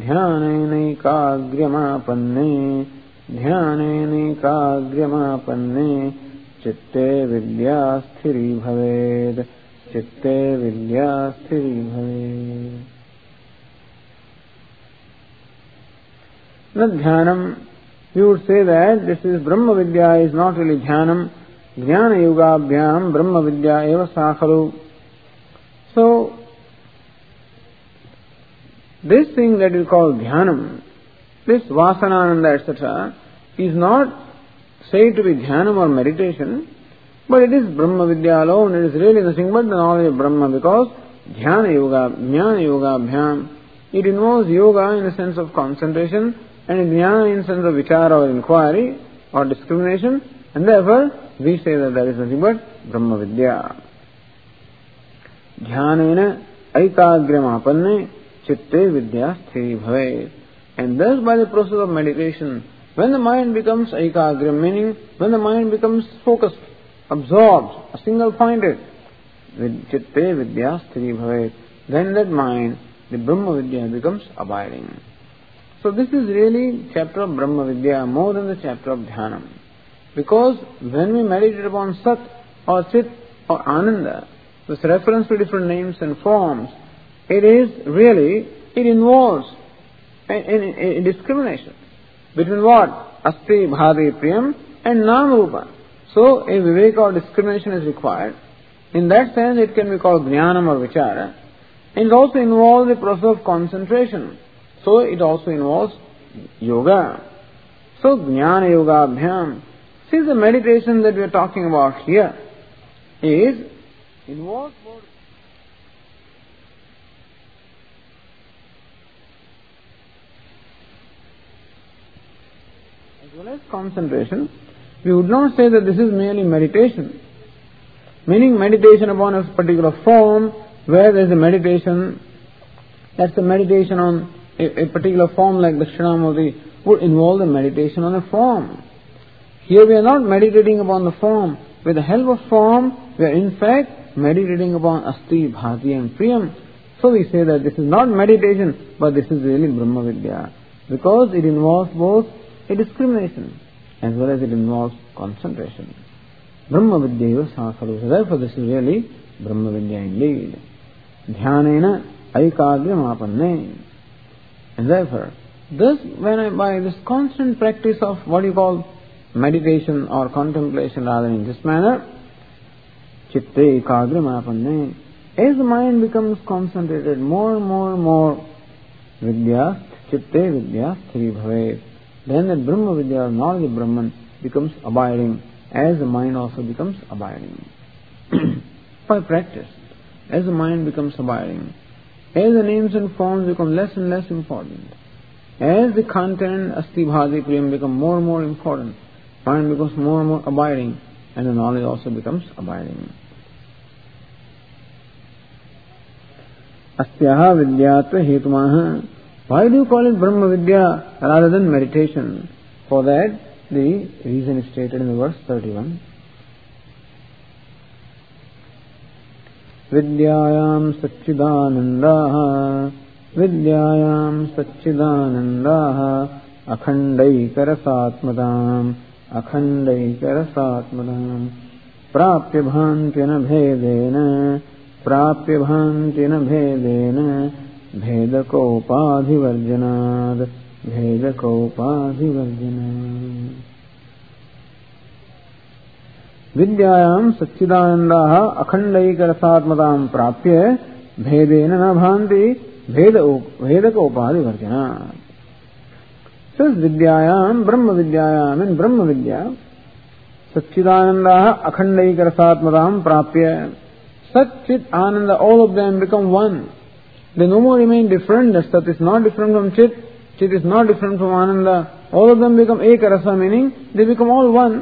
Dhyanenikagramapanne Dhyanenikagramapanne Chitte vidya sthiri bhaved Chitte vidya sthiri bhaved. Not dhyanam, we would say that this is Brahma Vidya is not really dhyanam. Jnana yogabhyam Brahma Vidya eva sakhalu. So, this thing that we call dhyanam, this vasanananda, et cetera, is not said to be dhyanam or meditation, but it is Brahma Vidya alone. It is really nothing but the knowledge of Brahma, because dhyana yoga, jnana yogabhyam, it involves yoga in the sense of concentration, and jnana in the sense of vichara or inquiry or discrimination, and therefore we say that there is nothing but Brahma Vidya. Dhyanena aikagramapanne chitte vidya sthiri bhave. And thus by the process of meditation, when the mind becomes aikagram, meaning when the mind becomes focused, absorbed, a single pointed, with chitte vidya sthiri bhave, then that mind, the Brahma Vidya, becomes abiding. So this is really chapter of Brahma Vidya more than the chapter of Dhyanam. Because when we meditate upon Sat or Chit or Ananda, with reference to different names and forms, it is really, it involves a, a, a discrimination between what? Asti, Bhadi, Priyam and Nam Rupa. So a Viveka or discrimination is required. In that sense it can be called Jnanam or Vichara. And it also involves the process of concentration. So it also involves yoga. So Jnana Yoga Abhyam. See, the meditation that we are talking about here is involves both as well as concentration. We would not say that this is merely meditation. Meaning meditation upon a particular form, where there is a meditation, that's a meditation on a, a particular form like Dakshinamurti, would involve the meditation on a form. Here we are not meditating upon the form. With the help of form, we are in fact meditating upon Asti, Bhati and Priyam. So we say that this is not meditation, but this is really Brahma Vidya. because it involves both a discrimination as well as it involves concentration. Brahma Vidya Sasaru. So therefore this is really Brahma Vidya indeed. Dhyanena Aikagram Apanne. And therefore, thus when I, by this constant practice of what you call meditation or contemplation rather in this manner, Chitte Ekagram Apanne, as the mind becomes concentrated more and more and more, Vidya, Chitte Vidya, Sthiri Bhavet, then that Brahma Vidya, knowledge of Brahman, becomes abiding, as the mind also becomes abiding. By practice, as the mind becomes abiding, as the names and forms become less and less important, as the content, Asti Bhadi Priyam, become more and more important, mind becomes more and more abiding, and the knowledge also becomes abiding. Astyaha Vidyatva Hetumaha. Why do you call it Brahma Vidya rather than meditation? For that, the reason is stated in the verse thirty-one. Vidyayam Satchidanandaha Vidyayam Satchidanandaha Akhandaikarasatmadam Akhandaikarasatmadam Prapya Bhantina Bhedena Prapya Bhantina Bhedena Bhedakopadhivarjanad Bhedakopadhivarjanad. Vidyayam Satchidanandaha Akhandaikarasatmadam Prapya Bhedena na bhanti Bhedakopadhivarjanad. Says Vidyayam, Brahma Vidyayam, in Brahma Vidya, Satchidanandaha Akhandaikarasatmadam Prapya. Sat, Chit, Ananda, all of them become one. They no more remain different. The Sat is not different from Chit, Chit is not different from Ananda. All of them become Ekarasa, meaning they become all one.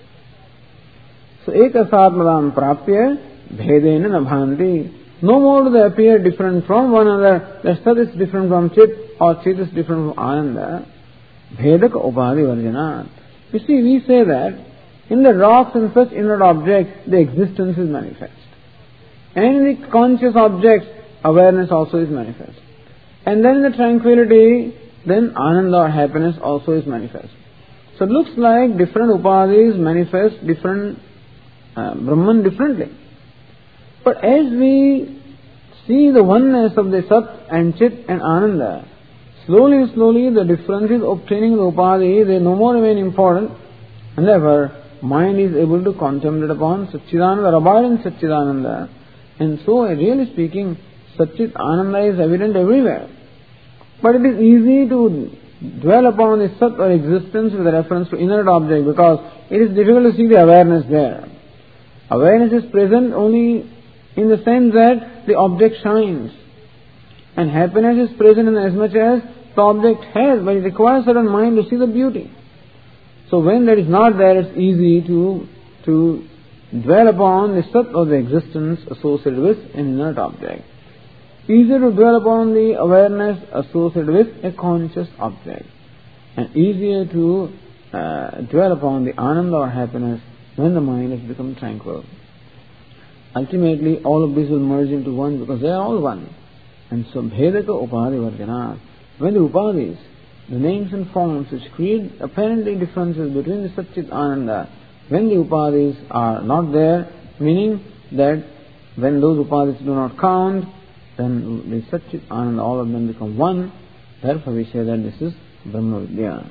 So Ekasatmadam Prapya Bhedena na bhanti. No more do they appear different from one another. The Sat is different from Chit or Chit is different from Ananda. Bhedaka Upadhi Varjanat. You see, we say that in the rocks and such inert objects, the existence is manifest. And in the conscious objects, awareness also is manifest. And then in the tranquility, then Ananda or happiness also is manifest. So it looks like different upadhis manifest different uh, Brahman differently. But as we see the oneness of the Sat and Chit and Ananda, slowly and slowly the differences obtaining the upadhi, they no more remain important, and therefore mind is able to contemplate upon Satchidananda or abide in Satchidananda. And so, really speaking, Satchit Ananda is evident everywhere. But it is easy to dwell upon the Sat or existence with reference to inert object because it is difficult to see the awareness there. Awareness is present only in the sense that the object shines. And happiness is present in as much as the object has, but it requires certain mind to see the beauty. So when that is not there, it's easy to to dwell upon the Sat or the existence associated with an inert object. Easier to dwell upon the awareness associated with a conscious object. And easier to uh, dwell upon the Ananda or happiness when the mind has become tranquil. Ultimately, all of this will merge into one because they are all one. And so, Bhedaka Upadhi Varjanat. When the upadhis, the names and forms which create apparently differences between the Satchit Ananda, when the upadhis are not there, meaning that when those upadhis do not count, then the Satchit Ananda, all of them become one. Therefore we say that this is Brahma Vidya.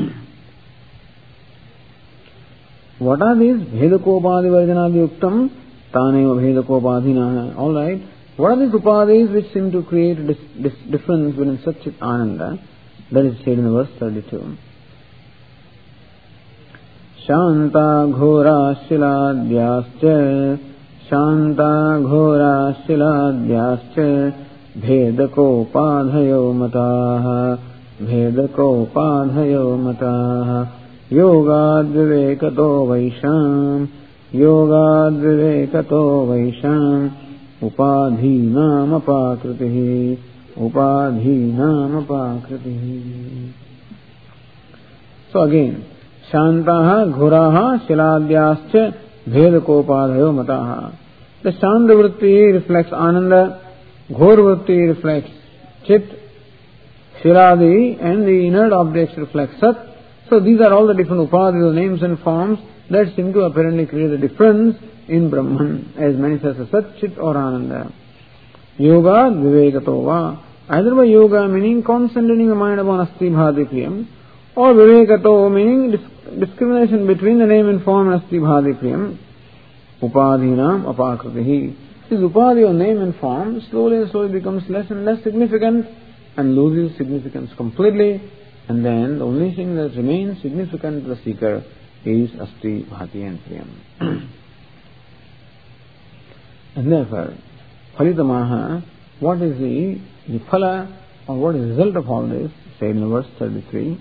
What are these? Bhedakopadhi Varjanadi Uktam Taneva Bhedakopadhina. Alright. What are these upadhis which seem to create a dis- dis- difference between Satchit Ananda? That is said in the verse thirty-two. Shanta Ghora Shiladyascha Shanta Ghora Shiladyascha Bhedako Padhayo Mataha Bhedako Padhayo Mataha Yoga Vivekato Vaisham Yoga Vivekato Vaisham Upadhi Nama Pakritihi Upadhi Nama Pakritihi. So again, Shantaha Ghuraha Shiladyascha Bhedakopadhayo Mataha. The Shanta Vritti reflects Ananda, Ghor Vritti reflects Chit, Shiradi and the inert objects reflect Sat. So these are all the different upadhis, names and forms that seem to apparently create a difference in Brahman as manifest as Sat, Chit or Ananda. Yoga Vivekatova. Either by yoga meaning concentrating the mind upon Asti Bhadi Priyam, or Vivekato meaning dis- discrimination between the name and form and Asti Bhadi Priyam. Upadhinam apakritihi. This upadhi or name and form slowly and slowly becomes less and less significant and loses significance completely, and then the only thing that remains significant to the seeker is Asti Bhati and Priyam. And therefore, Phalitamaha, what is the, the phala or what is the result of all this? Said in verse thirty-three.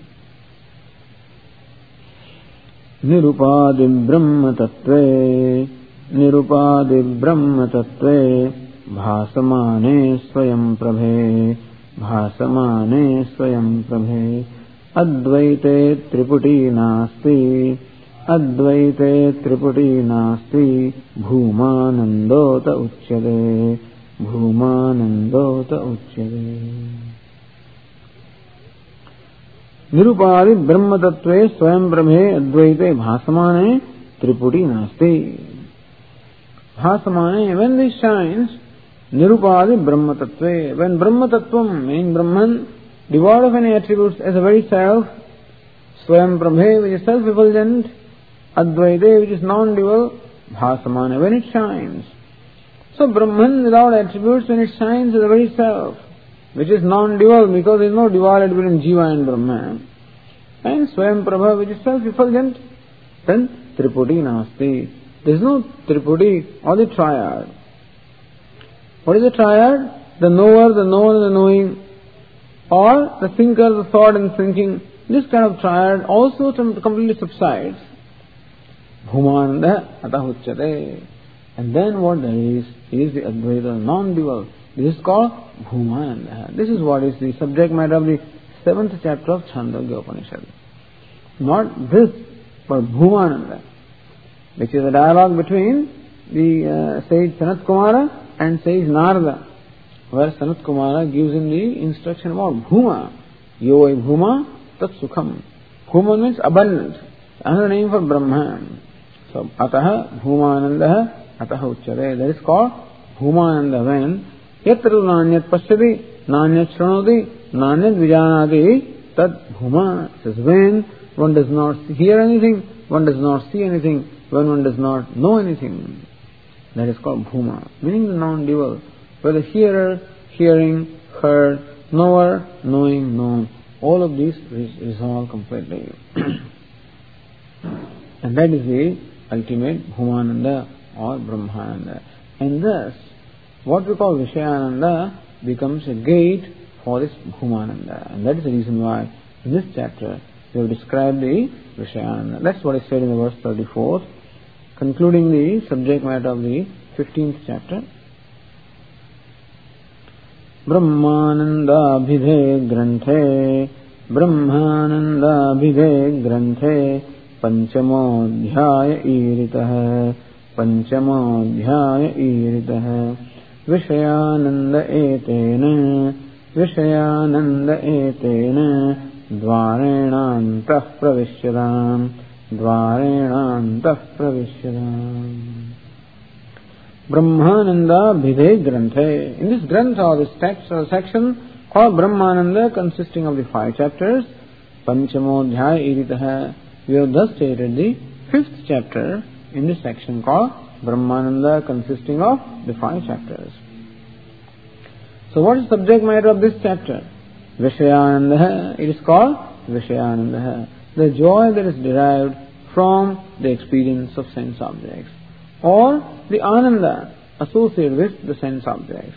Nirupadi Brahma Tattve Nirupadi Brahma Tattve Bhasamane Swayam Prabhe Bhasamane Swayam Prabhe Advaite Triputi Nasti Advaite Triputi Nasti Bhumanandota Uchyade Bhumanandota Uchyade. Nirupadi Brahma Tattve Swayam Brahme Advaite Bhasamane Triputi Nasti. Bhasamane, when this shines, Nirupadi Brahma Tattve, when Brahma Tattvam, meaning Brahman, devoid of any attributes as a very self, Swayam Brahme, which is self-effulgent, Advaite, which is non-dual, Bhasamane, when it shines. So Brahman without attributes, when it shines as a very self, which is non-dual because there is no duality between Jiva and Brahman. And Swayam Prabha, which is self-effulgent, then Triputi Nasti. There is no Triputi or the triad. What is the triad? The knower, the known, and the knowing, or the thinker, the thought and thinking. This kind of triad also completely subsides. Bhumananda Atahuchyate. And then what there is, is the Advaita, non-dual. This is called Bhumananda. This is what is the subject matter of the seventh chapter of Chandogya Upanishad. Not this, but Bhumananda, which is a dialogue between the uh, sage Sanat Kumara and sage Narada, where Sanat Kumara gives him the instruction about Bhuma. Yoi Bhuma Tat Sukham. Bhuma means abundant. Another name for Brahman. So, Ataha Bhumananda Ataha Uchyate. That is called Bhumananda. When Yatra Nanyat Pashyati Nanyat Shranoti Nanyat Vijanati Tad Bhuma. Says when one does not hear anything, one does not see anything, when one does not know anything. That is called Bhuma, meaning the non-dual, where the hearer, hearing, heard, knower, knowing, known, all of these resolve completely. And that is the ultimate Bhumananda or Brahmananda. And thus, what we call Vishayananda becomes a gate for this Bhumananda. And that is the reason why in this chapter we have described the Vishayananda. That's what is said in the verse thirty-four, concluding the subject matter of the fifteenth chapter. Brahmananda Bhide Granthe Brahmananda Bhide Granthe Panchamodhyaya Iritah Panchamodhyaya Iritah Vishayananda Etena Vishayananda Etena Dvarenantah Pravishyadam Dvarenantah Pravishyadam. Brahmananda Bhide Granthe. In this Grantha or this text or section called Brahmananda, consisting of the five chapters, Panchamodhyaya Iritah, we have thus stated the fifth chapter in this section called Brahmananda, consisting of the five chapters. So what is the subject matter of this chapter? Vishayananda. It is called Vishayananda. The joy that is derived from the experience of sense objects, or the Ananda associated with the sense objects.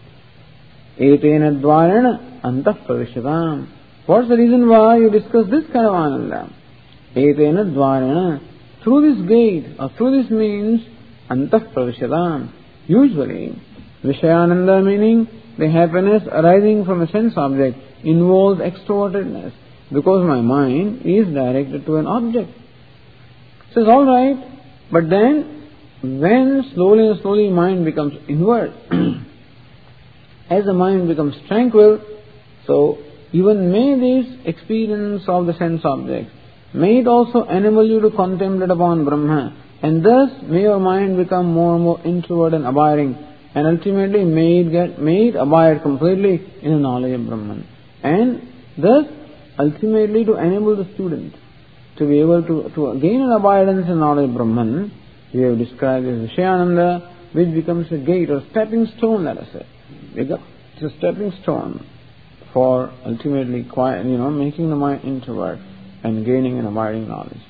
Etena dvarena antah pravishyadam. What's the reason why you discuss this kind of Ananda? Etena dvarena. Through this gate or through this means, antah pravishyadam. Usually, Vishayananda meaning the happiness arising from a sense object involves extrovertedness, because my mind is directed to an object. So it's alright, but then when slowly and slowly mind becomes inward, as the mind becomes tranquil, so even may this experience of the sense objects, may it also enable you to contemplate upon Brahma, and thus may your mind become more and more introvert and abiding, and ultimately may it get, may it abide completely in the knowledge of Brahman. And thus, ultimately to enable the student to be able to, to gain an abidance in knowledge of Brahman, we have described as Vishayananda, which becomes a gate or stepping stone, let us say. It's a stepping stone for ultimately, quiet, you know, making the mind introvert and gaining an abiding knowledge.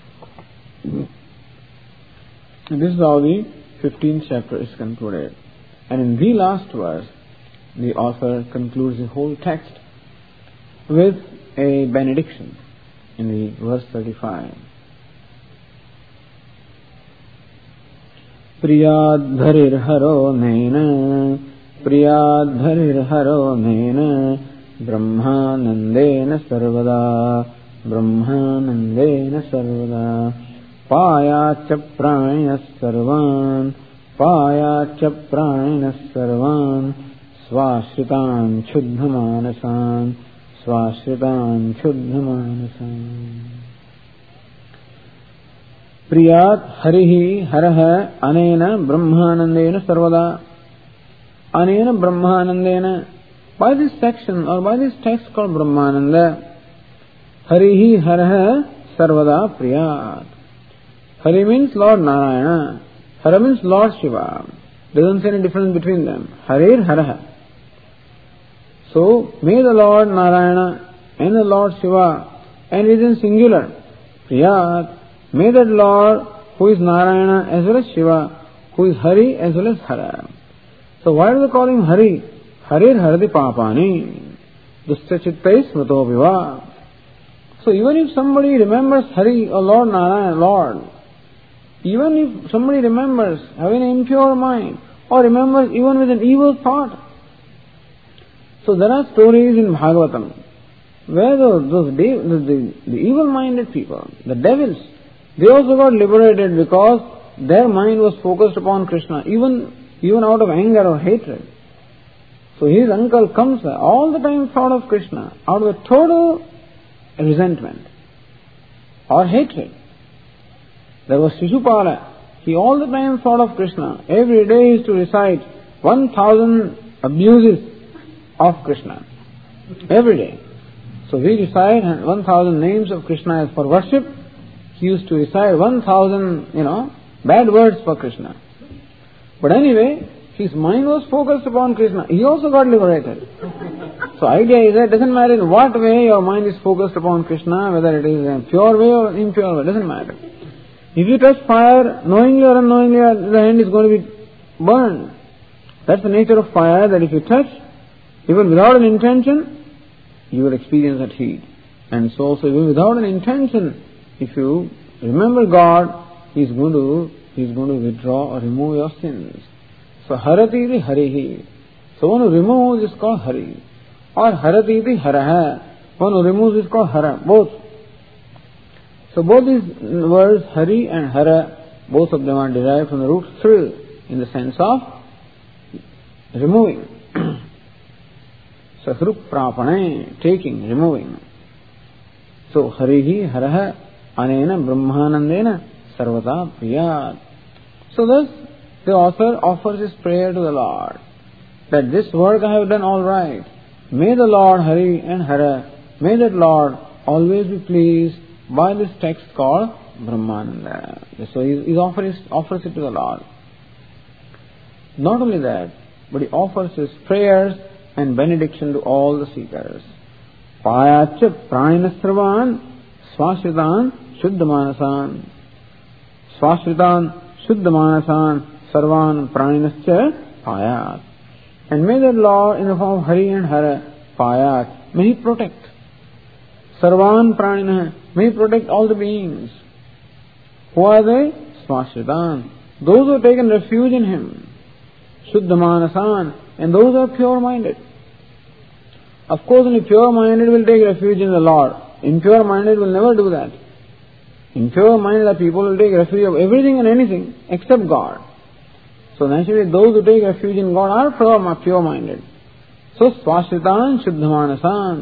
And this is how the fifteenth chapter is concluded. And in the last verse, the author concludes the whole text with a benediction in the verse thirty-five. Priyad dharir haro nena, priyad dharir haro nena, brahmanandena sarvada, brahmanandena sarvada. Payacha praninas sarvan, payacha praninas sarvan, swashritan chuddhamanasan, swashritan chuddhamanasan. Priyat harihi haraha anena brahmanandena sarvada. Anena brahmanandena. By this section or by this text called Brahmananda, harihi haraha sarvada priyat. Hari means Lord Narayana. Hara means Lord Shiva. Doesn't say any difference between them. Harir Haraha. So, may the Lord Narayana and the Lord Shiva, and it is in singular, Priyat, may that Lord who is Narayana as well as Shiva, who is Hari as well as Hara. So, why do they call him Hari? Harir Haradi Papani. Dusya Chittais Mato Viva. So, even if somebody remembers Hari or Lord Narayana, Lord, even if somebody remembers having an impure mind, or remembers even with an evil thought. So there are stories in Bhagavatam where those, those the, the, the evil-minded people, the devils, they also got liberated because their mind was focused upon Krishna, even, even out of anger or hatred. So his uncle comes all the time thought of Krishna out of a total resentment or hatred. There was Shishupala. He all the time thought of Krishna. Every day he used to recite one thousand abuses of Krishna. Every day. So he recited one thousand names of Krishna as for worship. He used to recite one thousand, you know, bad words for Krishna. But anyway, his mind was focused upon Krishna. He also got liberated. So idea is that it doesn't matter in what way your mind is focused upon Krishna, whether it is a pure way or impure way, it doesn't matter. If you touch fire, knowingly or unknowingly, the hand is going to be burned. That's the nature of fire, that if you touch, even without an intention, you will experience that heat. And so also, even without an intention, if you remember God, He is going to, He is going to withdraw or remove your sins. So, Haratiti Harihi. So, one who removes is called Hari. Or Haratiti Haraha. One who removes is called Hara. Both. So both these words, Hari and Hara, both of them are derived from the root thrill, in the sense of removing. So Hrup Prapane, taking, removing. So Harihi Haraha Anena Brahmanandena Sarvata Priyat. So thus the author offers his prayer to the Lord, that this work I have done all right. May the Lord Hari and Hara, may that Lord always be pleased by this text called Brahmananda. So he, he offers, offers it to the Lord. Not only that, but he offers his prayers and benediction to all the seekers. Payacha pranasravan swashritan shuddhamanasan. Swashritan shuddhamanasan sarvan praninascha payat. And may the Lord in the form of Hari and Hara, payat, may he protect. Sarvan pranina, may he protect all the beings. Who are they? Swashritan. Those who have taken refuge in him. Shuddhamanasan. And those who are pure-minded. Of course, only pure-minded will take refuge in the Lord. Impure-minded will never do that. Impure-minded people will take refuge of everything and anything except God. So naturally, those who take refuge in God are pure-minded. So, Swashritan Shuddhamanasan.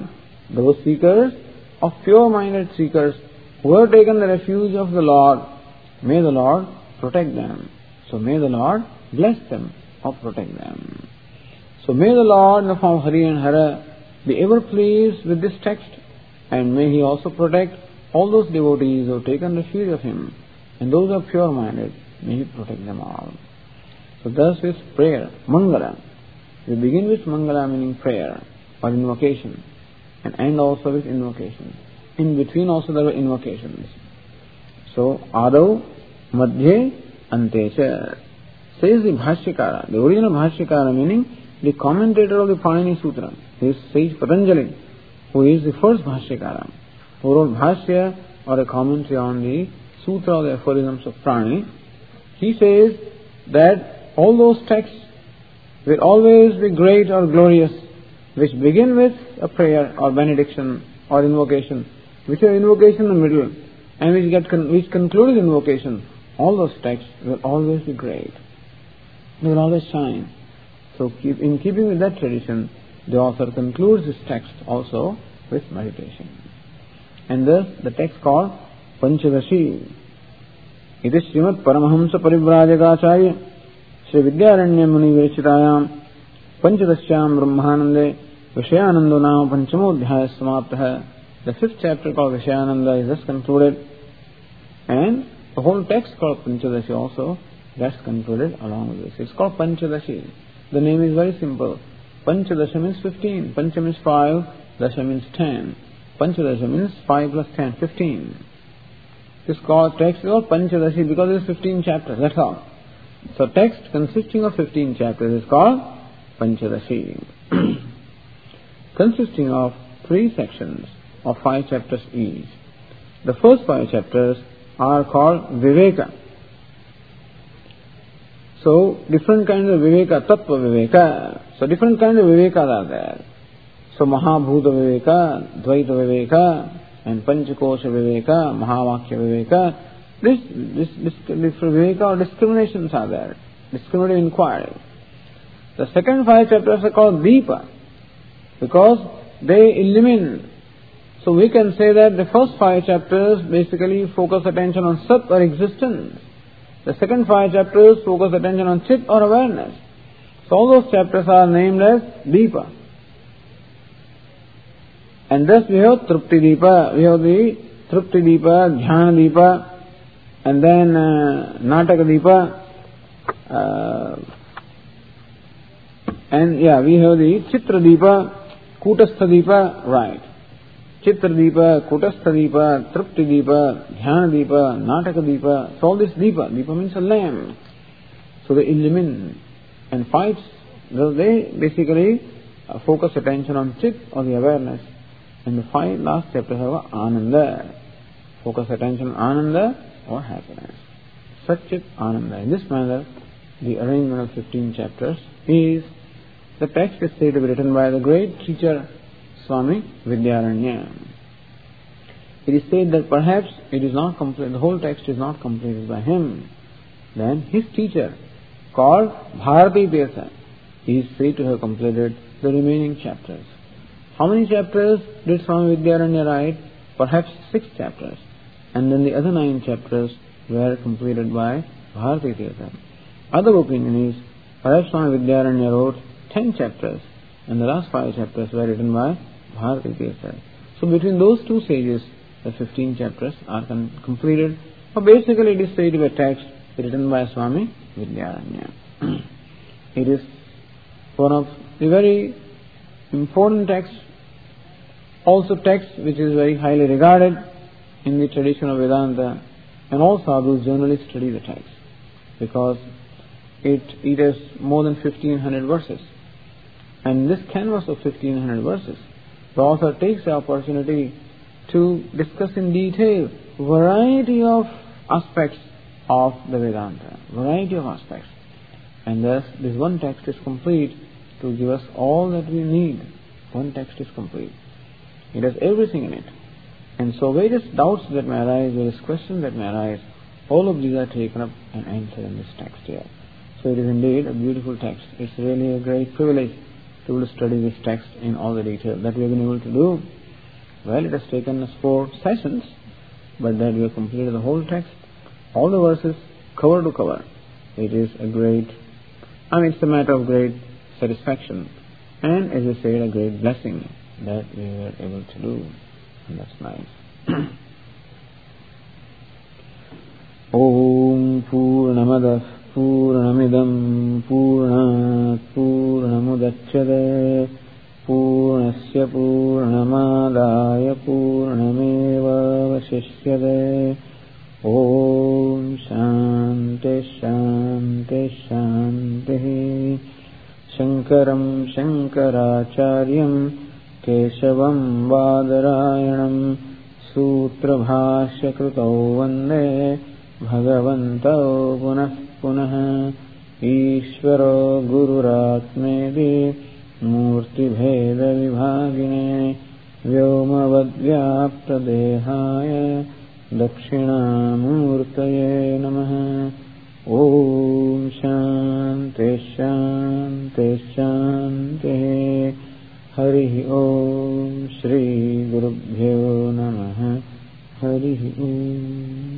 Those seekers, of pure-minded seekers, who have taken the refuge of the Lord, may the Lord protect them. So may the Lord bless them or protect them. So may the Lord in the form of Hari and Hara be ever pleased with this text, and may He also protect all those devotees who have taken refuge of Him, and those who are pure-minded, may He protect them all. So thus is prayer, Mangala. We begin with Mangala meaning prayer or invocation, and end also with invocation. In between also there were invocations. So, Adau, Madhye, Antecha. Says the Bhashyakara, the original Bhashyakara meaning the commentator of the Panini Sutra, is sage Patanjali, who is the first Bhashyakara, who wrote Bhashya or a commentary on the Sutra or the aphorisms of Pranini. He says that all those texts will always be great or glorious, which begin with a prayer or benediction or invocation, which have invocation in the middle, and which get con- which conclude invocation. All those texts will always be great. They will always shine. So keep, in keeping with that tradition, the author concludes this text also with meditation. And thus the text called Panchadashi. It is Srimad Paramahamsa Parivrajagacharya Shri Vidyaranya Muni Virchitayam Panchadasyam Brahmanande Vishayananda Nama Panchamodhyaya Samaptaha. The fifth chapter called Vishayananda is thus concluded, and the whole text called Panchadashi also gets concluded along with this. It's called Panchadashi. The name is very simple. Panchadasha means fifteen. Pancha means five. Dasha means ten. Panchadasha means five plus ten, fifteen. This called text is called Panchadashi because it is fifteen chapters. That's all. So text consisting of fifteen chapters is called Panchadashi. Consisting of three sections of five chapters each. The first five chapters are called Viveka. So different kinds of Viveka, Tattva Viveka. So different kinds of Vivekas are there. So Mahabhuta Viveka, Dvaita Viveka, and Panchakosha Viveka, Mahavakya Viveka. This, this, this different Viveka or discriminations are there. Discriminative inquiry. The second five chapters are called Deepa, because they illumine. So we can say that the first five chapters basically focus attention on Sat or existence. The second five chapters focus attention on Chit or awareness. So all those chapters are named as Deepa. And thus we have Trupti Deepa, we have the Trupti Deepa, Dhyana Deepa, and then uh, Nataka Deepa, uh, and yeah, we have the Chitra Deepa, Kutastha Deepa, right. Chitra Deepa, Kutastha Deepa, Trupti Deepa, Dhyana Deepa, Nataka Deepa. So all this Deepa, Deepa means a lamp. So they illumine. And five, they basically uh, focus attention on Chit or the awareness. And the five last chapters have Ananda. Focus attention on Ananda or happiness. Satchit Ananda. In this manner, the arrangement of fifteen chapters is, the text is said to be written by the great teacher Swami Vidyaranya. It is said that perhaps it is not complete, the whole text is not completed by him. Then his teacher, called Bharati Tirtha, is said to have completed the remaining chapters. How many chapters did Swami Vidyaranya write? Perhaps six chapters. And then the other nine chapters were completed by Bharati Tirtha. Other opinion is, perhaps Swami Vidyaranya wrote ten chapters, and the last five chapters were written by Bharati Tirtha. So between those two sages, the fifteen chapters are con- completed. But basically it is said to be a text written by Swami Vidyaranya. It is one of the very important texts, also text which is very highly regarded in the tradition of Vedanta, and all sadhus generally study the text because it, it has more than fifteen hundred verses. And this canvas of fifteen hundred verses, the author takes the opportunity to discuss in detail variety of aspects of the Vedanta, variety of aspects. And thus this one text is complete to give us all that we need. One text is complete. It has everything in it. And so various doubts that may arise, various questions that may arise, all of these are taken up and answered in this text here. So it is indeed a beautiful text. It's really a great privilege to study this text in all the detail that we have been able to do. Well, it has taken us four sessions, but that we have completed the whole text, all the verses, cover to cover. It is a great, I mean, it's a matter of great satisfaction, and as I said, a great blessing that we were able to do, and that's nice. Om Purnamadah Purnamidam Purnat Purnamudachyate Purnasya Purnamadaya Purnameva Vasishyate. Om Shanti Shanti Shanti. Shankaram Shankaracharyam Keshavam Badarayanam Sutra Bhashya Krutau Vande Bhagavantau Punah Punah. Ishvaro Gururatmedi Murti Bheda Vibhagine Vyomavadvyapta Dehaya Dakshinamurtaye Namaha. Om Shanti Shanti Shanti. Hari Om Shri Gurubhyo Namaha. Hari Om.